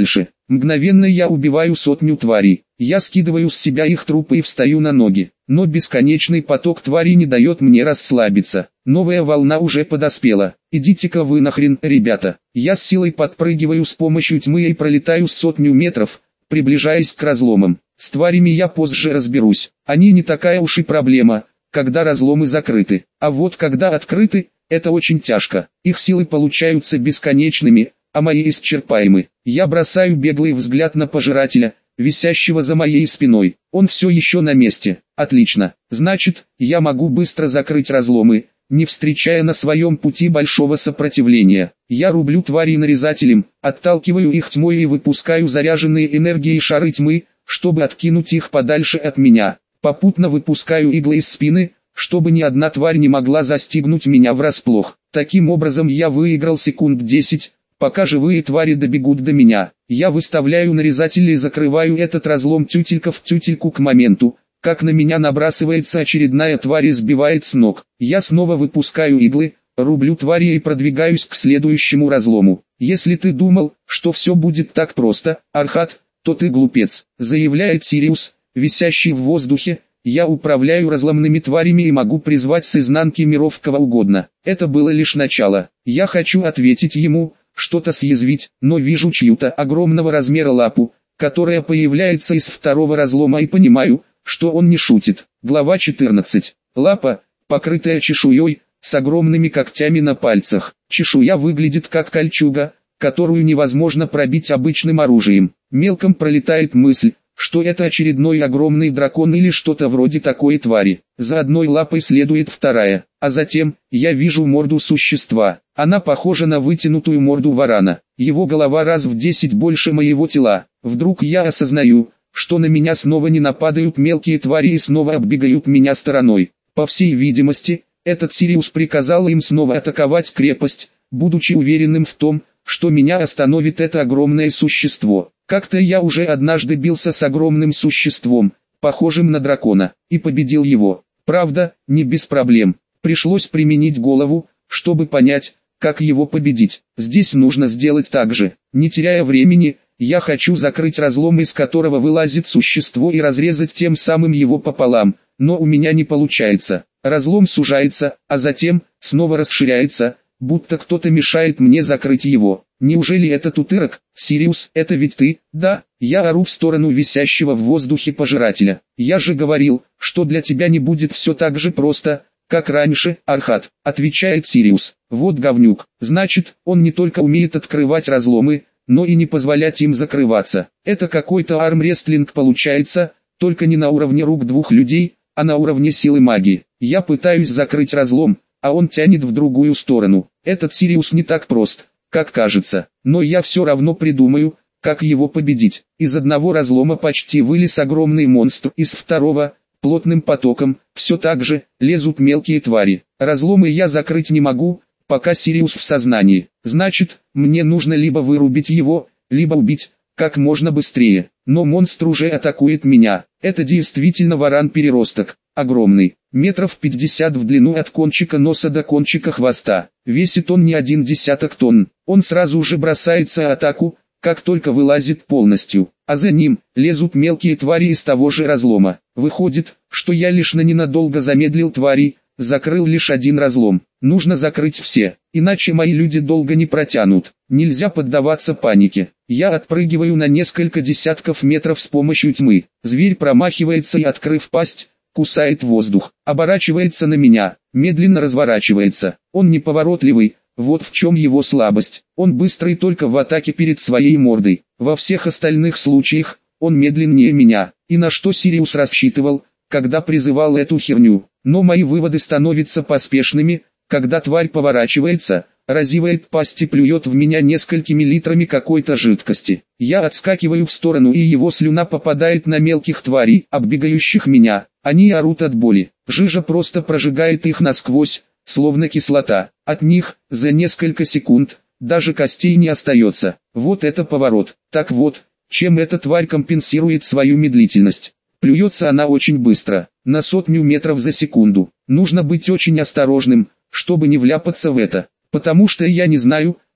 Мгновенно я убиваю сотню тварей. Я скидываю с себя их трупы и встаю на ноги. Но бесконечный поток тварей не дает мне расслабиться. Новая волна уже подоспела. Идите-ка вы нахрен, ребята. Я с силой подпрыгиваю с помощью тьмы и пролетаю с сотню метров, приближаясь к разломам. С тварями я позже разберусь. Они не такая уж и проблема, когда разломы закрыты. А вот когда открыты, это очень тяжко. Их силы получаются бесконечными, а мои исчерпаемы. Я бросаю беглый взгляд на пожирателя, висящего за моей спиной. Он все еще на месте. Отлично. Значит, я могу быстро закрыть разломы, не встречая на своем пути большого сопротивления. Я рублю тварей нарезателем, отталкиваю их тьмой и выпускаю заряженные энергией шары тьмы, чтобы откинуть их подальше от меня. Попутно выпускаю иглы из спины, чтобы ни одна тварь не могла застигнуть меня врасплох. Таким образом я выиграл секунд десять, пока живые твари добегут до меня. Я выставляю нарезатели и закрываю этот разлом тютелька в тютельку к моменту, как на меня набрасывается очередная тварь и сбивает с ног. Я снова выпускаю иглы, рублю твари и продвигаюсь к следующему разлому. Если ты думал, что все будет так просто, Архат, то ты глупец, заявляет Сириус, висящий в воздухе. Я управляю разломными тварями и могу призвать с изнанки миров кого угодно. Это было лишь начало. Я хочу ответить ему, что-то съязвить, но вижу чью-то огромного размера лапу, которая появляется из второго разлома и понимаю, что он не шутит. Глава четырнадцать. Лапа, покрытая чешуей, с огромными когтями на пальцах. Чешуя выглядит как кольчуга, которую невозможно пробить обычным оружием. Мельком пролетает мысль, что это очередной огромный дракон или что-то вроде такой твари. За одной лапой следует вторая, а затем, я вижу морду существа. Она похожа на вытянутую морду варана. Его голова раз в десять больше моего тела. Вдруг я осознаю, что на меня снова не нападают мелкие твари и снова оббегают меня стороной. По всей видимости, этот Сириус приказал им снова атаковать крепость, будучи уверенным в том, что меня остановит это огромное существо. Как-то я уже однажды бился с огромным существом, похожим на дракона, и победил его. Правда, не без проблем. Пришлось применить голову, чтобы понять, как его победить. Здесь нужно сделать так же. Не теряя времени, я хочу закрыть разлом, из которого вылазит существо, и разрезать тем самым его пополам, но у меня не получается. Разлом сужается, а затем снова расширяется, будто кто-то мешает мне закрыть его. Неужели этот утырок, Сириус, это ведь ты? Да, я ору в сторону висящего в воздухе пожирателя. Я же говорил, что для тебя не будет все так же просто, как раньше, Архат, отвечает Сириус. Вот говнюк, значит, он не только умеет открывать разломы, но и не позволять им закрываться. Это какой-то армрестлинг получается, только не на уровне рук двух людей, а на уровне силы магии. Я пытаюсь закрыть разлом, а он тянет в другую сторону. Этот Сириус не так прост, как кажется, но я все равно придумаю, как его победить. Из одного разлома почти вылез огромный монстр, из второго, плотным потоком, все так же, лезут мелкие твари. Разломы я закрыть не могу, пока Сириус в сознании. Значит, мне нужно либо вырубить его, либо убить, как можно быстрее. Но монстр уже атакует меня. Это действительно варан-переросток, огромный, метров пятьдесят в длину от кончика носа до кончика хвоста. Весит он не один десяток тонн. Он сразу же бросается атаку, как только вылазит полностью, а за ним лезут мелкие твари из того же разлома. Выходит, что я лишь на ненадолго замедлил тварей, закрыл лишь один разлом. Нужно закрыть все, иначе мои люди долго не протянут. Нельзя поддаваться панике. Я отпрыгиваю на несколько десятков метров с помощью тьмы. Зверь промахивается и, открыв пасть, кусает воздух, оборачивается на меня, медленно разворачивается. Он неповоротливый, вот в чем его слабость. Он быстрый только в атаке перед своей мордой. Во всех остальных случаях, он медленнее меня. И на что Сириус рассчитывал, когда призывал эту херню? Но мои выводы становятся поспешными, когда тварь поворачивается, разевает пасть и плюет в меня несколькими литрами какой-то жидкости. Я отскакиваю в сторону, и его слюна попадает на мелких тварей, оббегающих меня. Они орут от боли. Жижа просто прожигает их насквозь, словно кислота. От них, за несколько секунд, даже костей не остается. Вот это поворот. Так вот, чем эта тварь компенсирует свою медлительность? Плюется она очень быстро, на сотню метров за секунду. Нужно быть очень осторожным, чтобы не вляпаться в это, потому что я не знаю,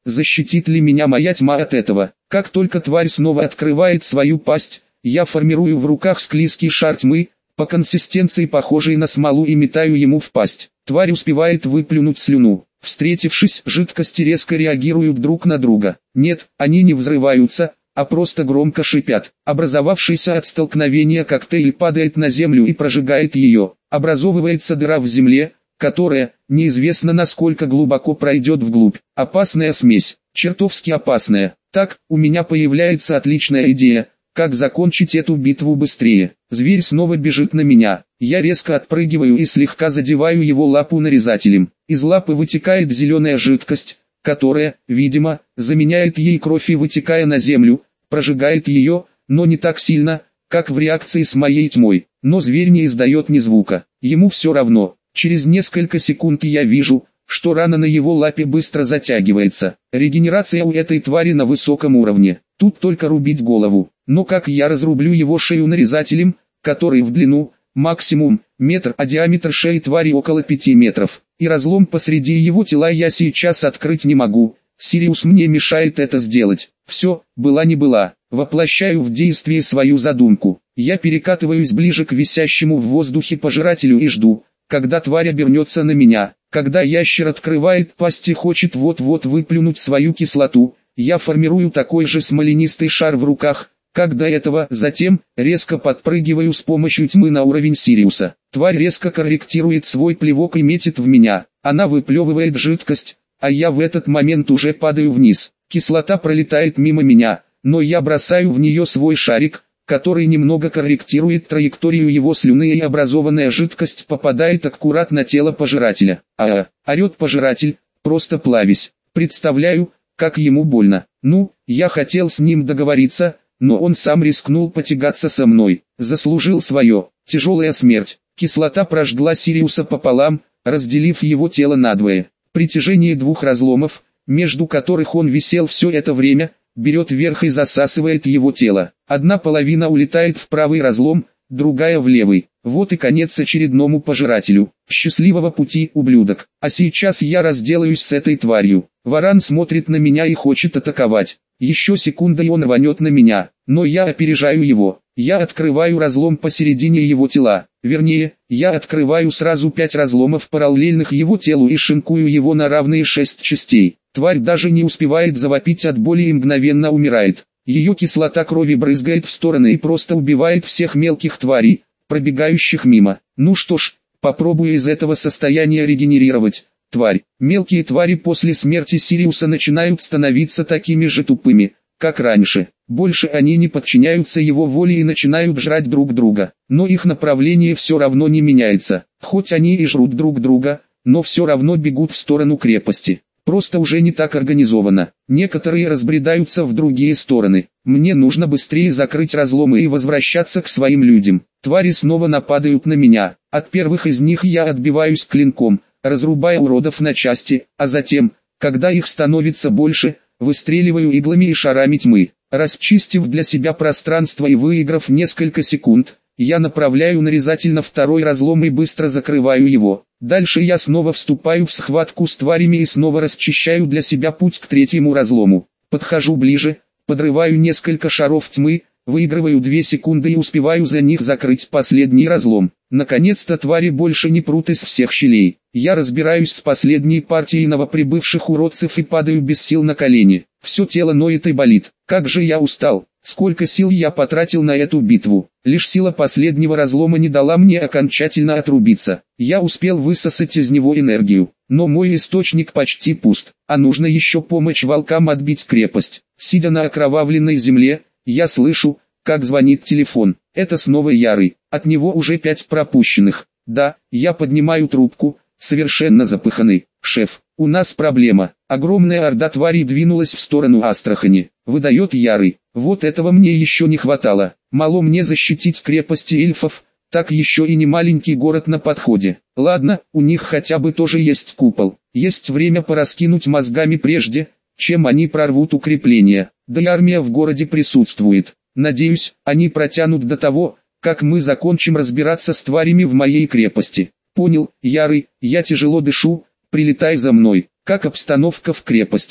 защитит ли меня моя тьма от этого. Как только тварь снова открывает свою пасть, я формирую в руках склизкий шар тьмы, по консистенции похожий на смолу, и метаю ему в пасть. Тварь успевает выплюнуть слюну. Встретившись, жидкости резко реагируют друг на друга. Нет, они не взрываются, а просто громко шипят. Образовавшийся от столкновения коктейль падает на землю и прожигает ее. Образовывается дыра в земле, которая, неизвестно насколько глубоко, пройдет вглубь. Опасная смесь, чертовски опасная. Так, у меня появляется отличная идея, как закончить эту битву быстрее. Зверь снова бежит на меня. Я резко отпрыгиваю и слегка задеваю его лапу нарезателем. Из лапы вытекает зеленая жидкость, которая, видимо, заменяет ей кровь и, вытекая на землю, прожигает ее, но не так сильно, как в реакции с моей тьмой. Но зверь не издает ни звука. Ему все равно. Через несколько секунд я вижу, что рана на его лапе быстро затягивается. Регенерация у этой твари на высоком уровне. Тут только рубить голову. Но как я разрублю его шею нарезателем, который в длину, максимум, метр, а диаметр шеи твари около пяти метров. И разлом посреди его тела я сейчас открыть не могу. Сириус мне мешает это сделать. Все, была не была. Воплощаю в действие свою задумку. Я перекатываюсь ближе к висящему в воздухе пожирателю и жду, когда тварь обернется на меня. Когда ящер открывает пасть и хочет вот-вот выплюнуть свою кислоту, я формирую такой же смоленистый шар в руках, как до этого. Затем, резко подпрыгиваю с помощью тьмы на уровень Сириуса. Тварь резко корректирует свой плевок и метит в меня. Она выплевывает жидкость, а я в этот момент уже падаю вниз. Кислота пролетает мимо меня, но я бросаю в нее свой шарик, который немного корректирует траекторию его слюны, и образованная жидкость попадает аккурат на тело пожирателя. А-а, орет пожиратель, просто плавись. Представляю, как ему больно. Ну, я хотел с ним договориться, но он сам рискнул потягаться со мной. Заслужил свое. Тяжелая смерть. Кислота прожгла Сириуса пополам, разделив его тело надвое. Притяжение двух разломов, между которых он висел все это время, берет верх и засасывает его тело. Одна половина улетает в правый разлом, другая в левый. Вот и конец очередному пожирателю. Счастливого пути, ублюдок. А сейчас я разделаюсь с этой тварью. Варан смотрит на меня и хочет атаковать. Еще секунда и он рванет на меня, но я опережаю его. Я открываю разлом посередине его тела. Вернее, я открываю сразу пять разломов параллельных его телу и шинкую его на равные шесть частей. Тварь даже не успевает завопить от боли и мгновенно умирает. Ее кислота крови брызгает в стороны и просто убивает всех мелких тварей, пробегающих мимо. Ну что ж, попробую из этого состояния регенерировать. Тварь. Мелкие твари после смерти Сириуса начинают становиться такими же тупыми, как раньше. Больше они не подчиняются его воле и начинают жрать друг друга. Но их направление все равно не меняется. Хоть они и жрут друг друга, но все равно бегут в сторону крепости. Просто уже не так организовано. Некоторые разбредаются в другие стороны. Мне нужно быстрее закрыть разломы и возвращаться к своим людям. Твари снова нападают на меня. От первых из них я отбиваюсь клинком, разрубая уродов на части, а затем, когда их становится больше, выстреливаю иглами и шарами тьмы. Расчистив для себя пространство и выиграв несколько секунд, я направляю нарезатель на второй разлом и быстро закрываю его. Дальше я снова вступаю в схватку с тварями и снова расчищаю для себя путь к третьему разлому. Подхожу ближе, подрываю несколько шаров тьмы, выигрываю две секунды и успеваю за них закрыть последний разлом. Наконец-то твари больше не прут из всех щелей. Я разбираюсь с последней партией новоприбывших уродцев и падаю без сил на колени. Все тело ноет и болит. Как же я устал. Сколько сил я потратил на эту битву. Лишь сила последнего разлома не дала мне окончательно отрубиться. Я успел высосать из него энергию, но мой источник почти пуст, а нужно еще помочь волкам отбить крепость. Сидя на окровавленной земле, я слышу, как звонит телефон. Это снова Ярый, от него уже пять пропущенных. Да, я поднимаю трубку, совершенно запыханный. «Шеф, у нас проблема. Огромная орда тварей двинулась в сторону Астрахани», — выдает Ярый. «Вот этого мне еще не хватало. Мало мне защитить крепости эльфов, так еще и не маленький город на подходе. Ладно, у них хотя бы тоже есть купол. Есть время пораскинуть мозгами прежде, чем они прорвут укрепления. Да и армия в городе присутствует. Надеюсь, они протянут до того, как мы закончим разбираться с тварями в моей крепости». «Понял, Ярый, я тяжело дышу, прилетай за мной». «Как обстановка в крепости?»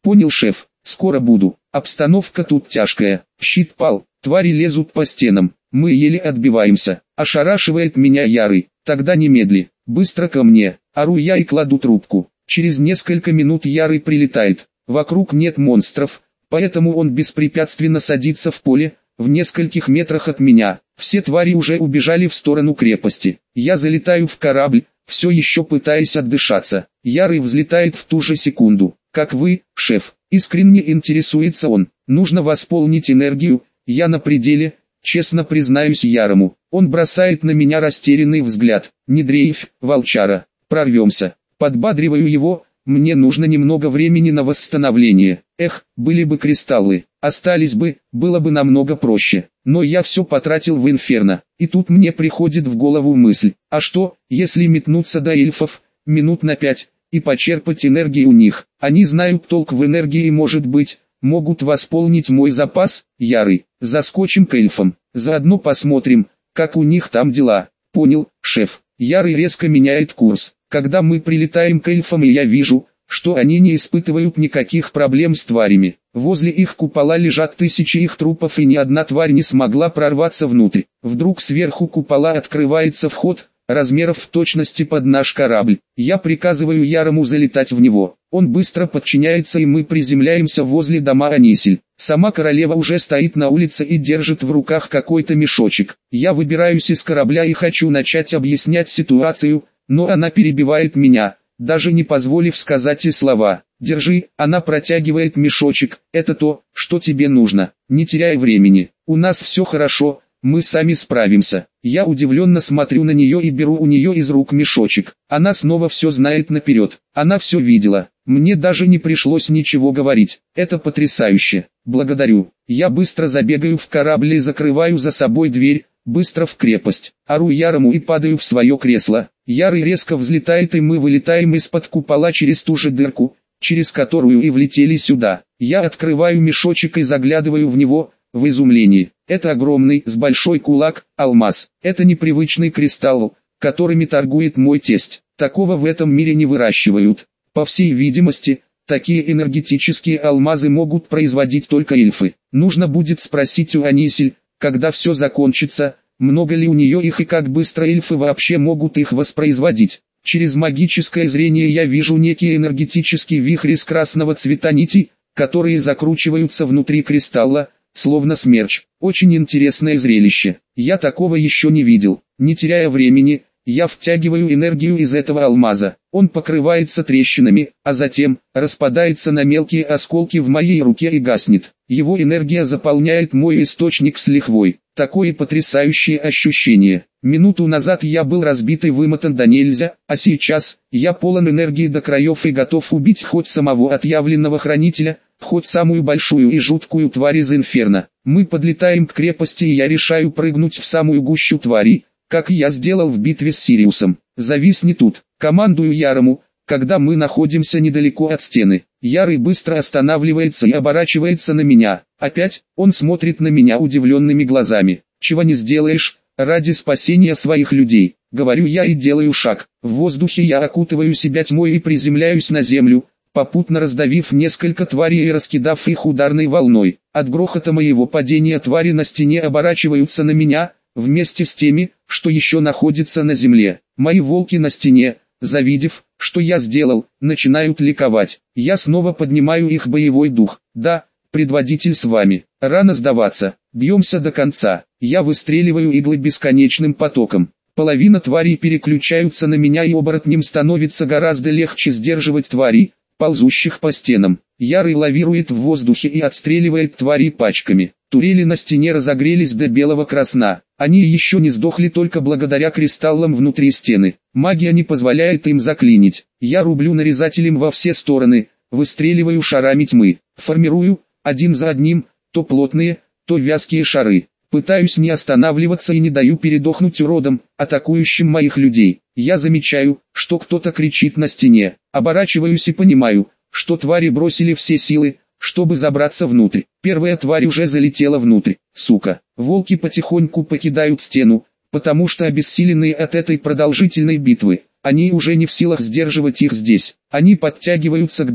Понял, шеф, скоро буду. Обстановка тут тяжкая. Щит пал, твари лезут по стенам. Мы еле отбиваемся. Ошарашивает меня Ярый. Тогда немедли, быстро ко мне. Ору я и кладу трубку. Через несколько минут Ярый прилетает. Вокруг нет монстров, поэтому он беспрепятственно садится в поле, в нескольких метрах от меня. Все твари уже убежали в сторону крепости. Я залетаю в корабль, все еще пытаясь отдышаться. Ярый взлетает в ту же секунду. Как вы, шеф? Искренне интересуется он. Нужно восполнить энергию, я на пределе, честно признаюсь Ярому. Он бросает на меня растерянный взгляд. Не дрейфь, волчара, прорвемся. Подбадриваю его, мне нужно немного времени на восстановление. Эх, были бы кристаллы, остались бы, было бы намного проще. Но я все потратил в инферно. И тут мне приходит в голову мысль, а что, если метнуться до эльфов, минут на пять, и почерпать энергии у них. Они знают толк в энергии и, может быть, могут восполнить мой запас. Ярый, заскочим к эльфам, заодно посмотрим, как у них там дела. Понял, шеф. Ярый резко меняет курс. Когда мы прилетаем к эльфам, и я вижу, что они не испытывают никаких проблем с тварями. Возле их купола лежат тысячи их трупов, и ни одна тварь не смогла прорваться внутрь. Вдруг сверху купола открывается вход, размеров в точности под наш корабль. Я приказываю Ярому залетать в него. Он быстро подчиняется, и мы приземляемся возле дома Анисиль. Сама королева уже стоит на улице и держит в руках какой-то мешочек. Я выбираюсь из корабля и хочу начать объяснять ситуацию, но она перебивает меня, даже не позволив сказать и слова. «Держи», она протягивает мешочек, «это то, что тебе нужно, не теряй времени, у нас все хорошо, мы сами справимся». Я удивленно смотрю на нее и беру у нее из рук мешочек. Она снова все знает наперед, она все видела, мне даже не пришлось ничего говорить. Это потрясающе, благодарю. Я быстро забегаю в корабль и закрываю за собой дверь, быстро в крепость. Ору Ярому и падаю в свое кресло. Ярый резко взлетает, и мы вылетаем из-под купола через ту же дырку, через которую и влетели сюда. Я открываю мешочек и заглядываю в него, в изумлении. Это огромный, с большой кулак, алмаз. Это непривычный кристалл, которыми торгует мой тесть. Такого в этом мире не выращивают. По всей видимости, такие энергетические алмазы могут производить только эльфы. Нужно будет спросить у Анисиль, когда все закончится, много ли у нее их и как быстро эльфы вообще могут их воспроизводить. Через магическое зрение я вижу некий энергетический вихрь из красного цвета нитей, которые закручиваются внутри кристалла, словно смерч. Очень интересное зрелище. Я такого еще не видел. Не теряя времени, я втягиваю энергию из этого алмаза. Он покрывается трещинами, а затем распадается на мелкие осколки в моей руке и гаснет. Его энергия заполняет мой источник с лихвой. Такое потрясающее ощущение. Минуту назад я был разбит и вымотан до нельзя, а сейчас я полон энергии до краев и готов убить хоть самого отъявленного хранителя, хоть самую большую и жуткую тварь из инферно. Мы подлетаем к крепости, и я решаю прыгнуть в самую гущу тварей, как я сделал в битве с Сириусом. Зависни тут, командую Ярому, когда мы находимся недалеко от стены. Ярый быстро останавливается и оборачивается на меня. Опять, он смотрит на меня удивленными глазами. Чего не сделаешь, ради спасения своих людей. Говорю я и делаю шаг. В воздухе я окутываю себя тьмой и приземляюсь на землю, попутно раздавив несколько тварей и раскидав их ударной волной. От грохота моего падения твари на стене оборачиваются на меня, вместе с теми, что еще находятся на земле. Мои волки на стене, завидев, что я сделал, начинают ликовать. Я снова поднимаю их боевой дух. Да, предводитель с вами. Рано сдаваться. Бьемся до конца. Я выстреливаю иглы бесконечным потоком. Половина тварей переключаются на меня, и оборотням становится гораздо легче сдерживать тварей, ползущих по стенам. Ярый лавирует в воздухе и отстреливает тварей пачками. Турели на стене разогрелись до белого красна. Они еще не сдохли только благодаря кристаллам внутри стены. Магия не позволяет им заклинить. Я рублю нарезателем во все стороны, выстреливаю шарами тьмы. Формирую, один за одним, то плотные, то вязкие шары. Пытаюсь не останавливаться и не даю передохнуть уродам, атакующим моих людей. Я замечаю, что кто-то кричит на стене. Оборачиваюсь и понимаю, что твари бросили все силы, чтобы забраться внутрь. Первая тварь уже залетела внутрь. Сука. Волки потихоньку покидают стену, потому что обессиленные от этой продолжительной битвы, они уже не в силах сдерживать их здесь. Они подтягиваются к дому,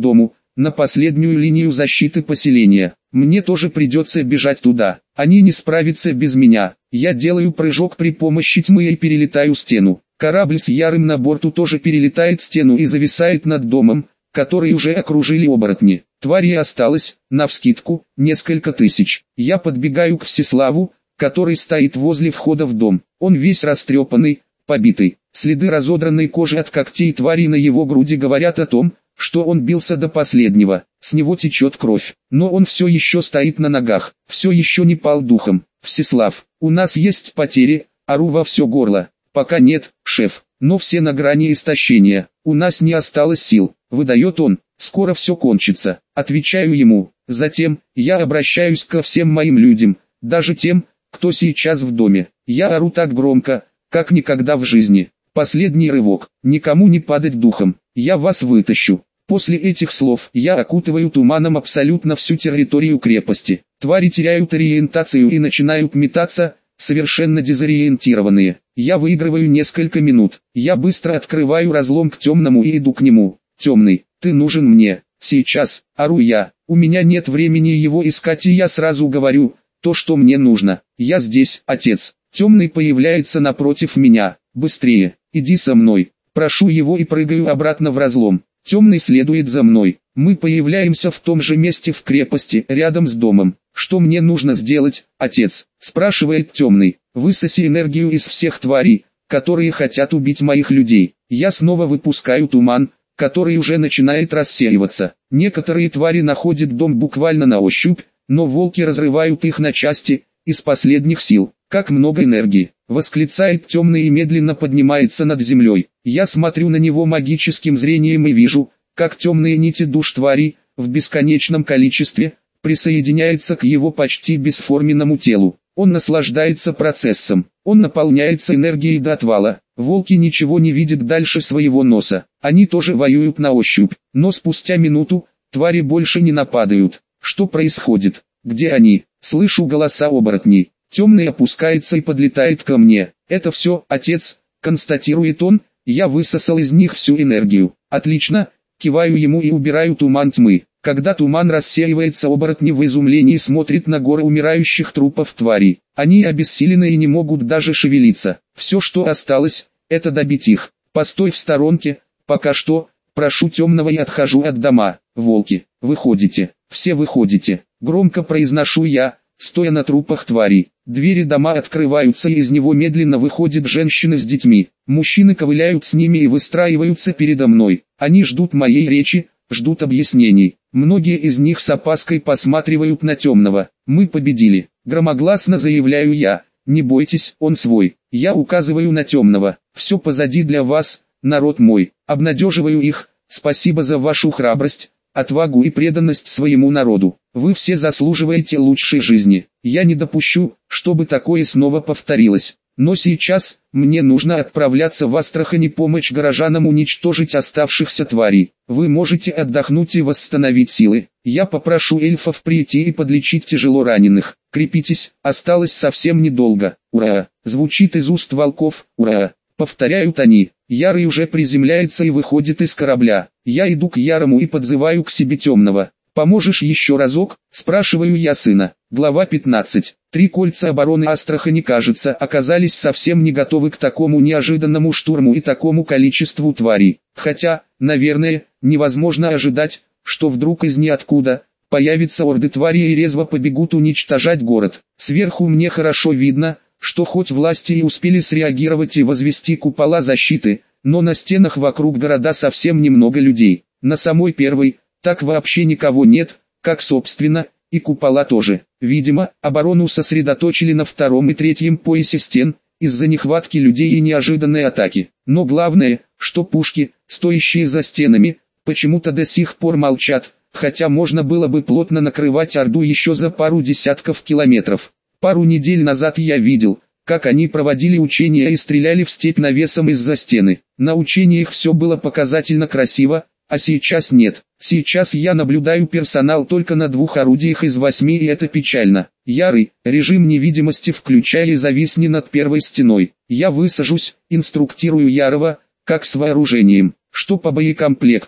на последнюю линию защиты поселения. Мне тоже придется бежать туда. Они не справятся без меня. Я делаю прыжок при помощи тьмы и перелетаю стену. Корабль с Ярым на борту тоже перелетает стену и зависает над домом, который уже окружили оборотни. Тварей осталось, навскидку, несколько тысяч. Я подбегаю к Всеславу, который стоит возле входа в дом. Он весь растрепанный, побитый. Следы разодранной кожи от когтей твари на его груди говорят о том, что он бился до последнего. С него течет кровь, но он все еще стоит на ногах, все еще не пал духом. Всеслав, у нас есть потери, ору во все горло. Пока нет, шеф, но все на грани истощения. У нас не осталось сил, выдает он. Скоро все кончится, отвечаю ему. Затем, я обращаюсь ко всем моим людям, даже тем, кто сейчас в доме. Я ору так громко, как никогда в жизни. Последний рывок, никому не падать духом, я вас вытащу. После этих слов я окутываю туманом абсолютно всю территорию крепости. Твари теряют ориентацию и начинают метаться, совершенно дезориентированные. Я выигрываю несколько минут. Я быстро открываю разлом к темному и иду к нему. Темный, ты нужен мне. Сейчас, ору я. У меня нет времени его искать, и я сразу говорю то, что мне нужно. Я здесь, отец. Темный появляется напротив меня. Быстрее, иди со мной. Прошу его и прыгаю обратно в разлом. Темный следует за мной. Мы появляемся в том же месте в крепости, рядом с домом. Что мне нужно сделать, отец? Спрашивает Темный. Высоси энергию из всех тварей, которые хотят убить моих людей. Я снова выпускаю туман, который уже начинает рассеиваться. Некоторые твари находят дом буквально на ощупь, но волки разрывают их на части, из последних сил. Как много энергии! Восклицает Темный и медленно поднимается над землей. Я смотрю на него магическим зрением и вижу, как темные нити душ твари, в бесконечном количестве, присоединяются к его почти бесформенному телу. Он наслаждается процессом, он наполняется энергией до отвала. Волки ничего не видят дальше своего носа, они тоже воюют на ощупь, но спустя минуту, твари больше не нападают. Что происходит? Где они? Слышу голоса оборотней. Темный опускается и подлетает ко мне. Это все, отец, констатирует он, я высосал из них всю энергию. Отлично, киваю ему и убираю туман тьмы. Когда туман рассеивается, оборотни в изумлении смотрят на горы умирающих трупов тварей. Они обессилены и не могут даже шевелиться. Все, что осталось, это добить их. Постой в сторонке, пока что, прошу Темного и отхожу от дома. Волки, выходите, все выходите. Громко произношу я, стоя на трупах тварей. Двери дома открываются, и из него медленно выходят женщины с детьми. Мужчины ковыляют с ними и выстраиваются передо мной. Они ждут моей речи, ждут объяснений. Многие из них с опаской посматривают на Темного. Мы победили. Громогласно заявляю я. Не бойтесь, он свой. Я указываю на Темного. Все позади для вас, народ мой. Обнадеживаю их. Спасибо за вашу храбрость, отвагу и преданность своему народу. Вы все заслуживаете лучшей жизни. Я не допущу, чтобы такое снова повторилось. Но сейчас, мне нужно отправляться в Астрахань и помочь горожанам уничтожить оставшихся тварей. Вы можете отдохнуть и восстановить силы. Я попрошу эльфов прийти и подлечить тяжело раненых. Крепитесь, осталось совсем недолго. Ура! Звучит из уст волков. Ура! Повторяют они. Ярый уже приземляется и выходит из корабля. Я иду к Ярому и подзываю к себе Темного. «Поможешь еще разок?» – спрашиваю я сына. Глава пятнадцать. Три кольца обороны Астрахани, кажется, оказались совсем не готовы к такому неожиданному штурму и такому количеству тварей. Хотя, наверное, невозможно ожидать, что вдруг из ниоткуда появятся орды тварей и резво побегут уничтожать город. Сверху мне хорошо видно, что хоть власти и успели среагировать и возвести купола защиты, но на стенах вокруг города совсем немного людей. На самой первой, так вообще никого нет, как собственно, и купола тоже. Видимо, оборону сосредоточили на втором и третьем поясе стен, из-за нехватки людей и неожиданной атаки. Но главное, что пушки, стоящие за стенами, почему-то до сих пор молчат, хотя можно было бы плотно накрывать орду еще за пару десятков километров. Пару недель назад я видел, как они проводили учения и стреляли в степь навесом из-за стены. На учениях все было показательно красиво, а сейчас нет. Сейчас я наблюдаю персонал только на двух орудиях из восьми, и это печально. Ярый, режим невидимости включай и зависни над первой стеной. Я высажусь, инструктирую Ярова, как с вооружением. Что по боекомплекту?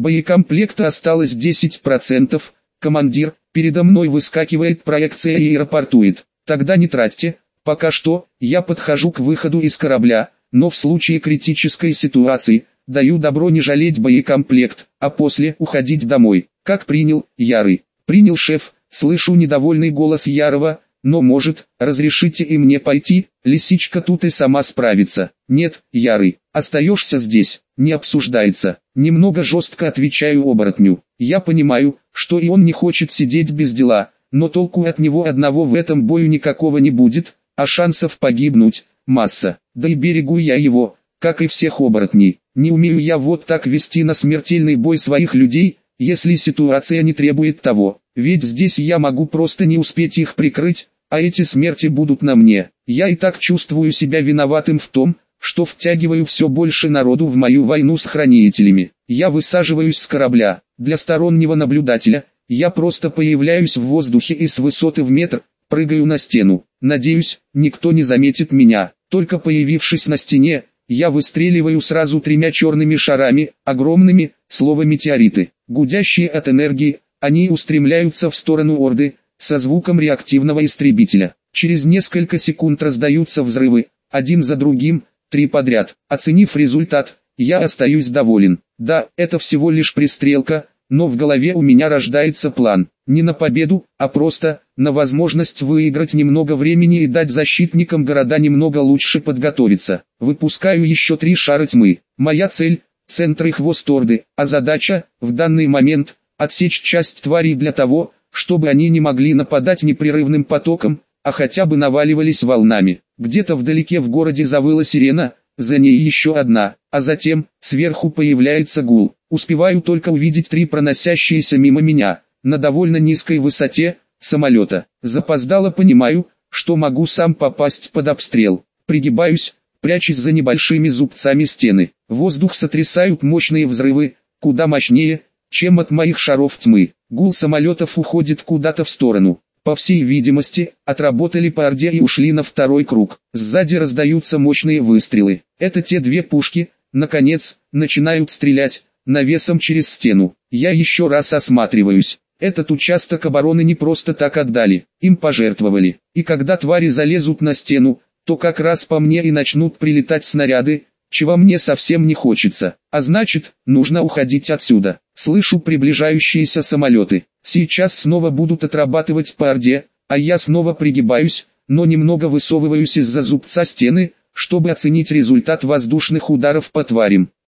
Боекомплекта осталось десять процентов. Командир, передо мной выскакивает проекция и рапортует. Тогда не тратьте, пока что, я подхожу к выходу из корабля, но в случае критической ситуации, даю добро не жалеть боекомплект, а после уходить домой. Как принял, Ярый? Принял, шеф, слышу недовольный голос Ярова. Но может, разрешите и мне пойти, лисичка тут и сама справится. Нет, Ярый, остаешься здесь, не обсуждается. Немного жестко отвечаю оборотню. Я понимаю, что и он не хочет сидеть без дела, но толку от него одного в этом бою никакого не будет, а шансов погибнуть масса. Да и берегу я его, как и всех оборотней. Не умею я вот так вести на смертельный бой своих людей, если ситуация не требует того. Ведь здесь я могу просто не успеть их прикрыть, а эти смерти будут на мне. Я и так чувствую себя виноватым в том, что втягиваю все больше народу в мою войну с хранителями. Я высаживаюсь с корабля. Для стороннего наблюдателя, я просто появляюсь в воздухе и с высоты в метр, прыгаю на стену. Надеюсь, никто не заметит меня. Только появившись на стене, я выстреливаю сразу тремя черными шарами, огромными, словно метеориты. Гудящие от энергии, они устремляются в сторону Орды, со звуком реактивного истребителя. Через несколько секунд раздаются взрывы, один за другим, три подряд. Оценив результат, я остаюсь доволен. Да, это всего лишь пристрелка, но в голове у меня рождается план. Не на победу, а просто на возможность выиграть немного времени и дать защитникам города немного лучше подготовиться. Выпускаю еще три шара тьмы. Моя цель – центр и хвост Орды, а задача, в данный момент, отсечь часть тварей для того, чтобы они не могли нападать непрерывным потоком, а хотя бы наваливались волнами. Где-то вдалеке в городе завыла сирена, за ней еще одна, а затем, сверху появляется гул. Успеваю только увидеть три проносящиеся мимо меня, на довольно низкой высоте, самолета. Запоздало понимаю, что могу сам попасть под обстрел. Пригибаюсь, прячась за небольшими зубцами стены. Воздух сотрясают мощные взрывы, куда мощнее, чем от моих шаров тьмы. Гул самолетов уходит куда-то в сторону. По всей видимости, отработали по Орде и ушли на второй круг. Сзади раздаются мощные выстрелы. Это те две пушки, наконец, начинают стрелять, навесом через стену. Я еще раз осматриваюсь. Этот участок обороны не просто так отдали, им пожертвовали. И когда твари залезут на стену, то как раз по мне и начнут прилетать снаряды, чего мне совсем не хочется. А значит, нужно уходить отсюда. Слышу приближающиеся самолеты. Сейчас снова будут отрабатывать по Орде, а я снова пригибаюсь, но немного высовываюсь из-за зубца стены, чтобы оценить результат воздушных ударов по тварям.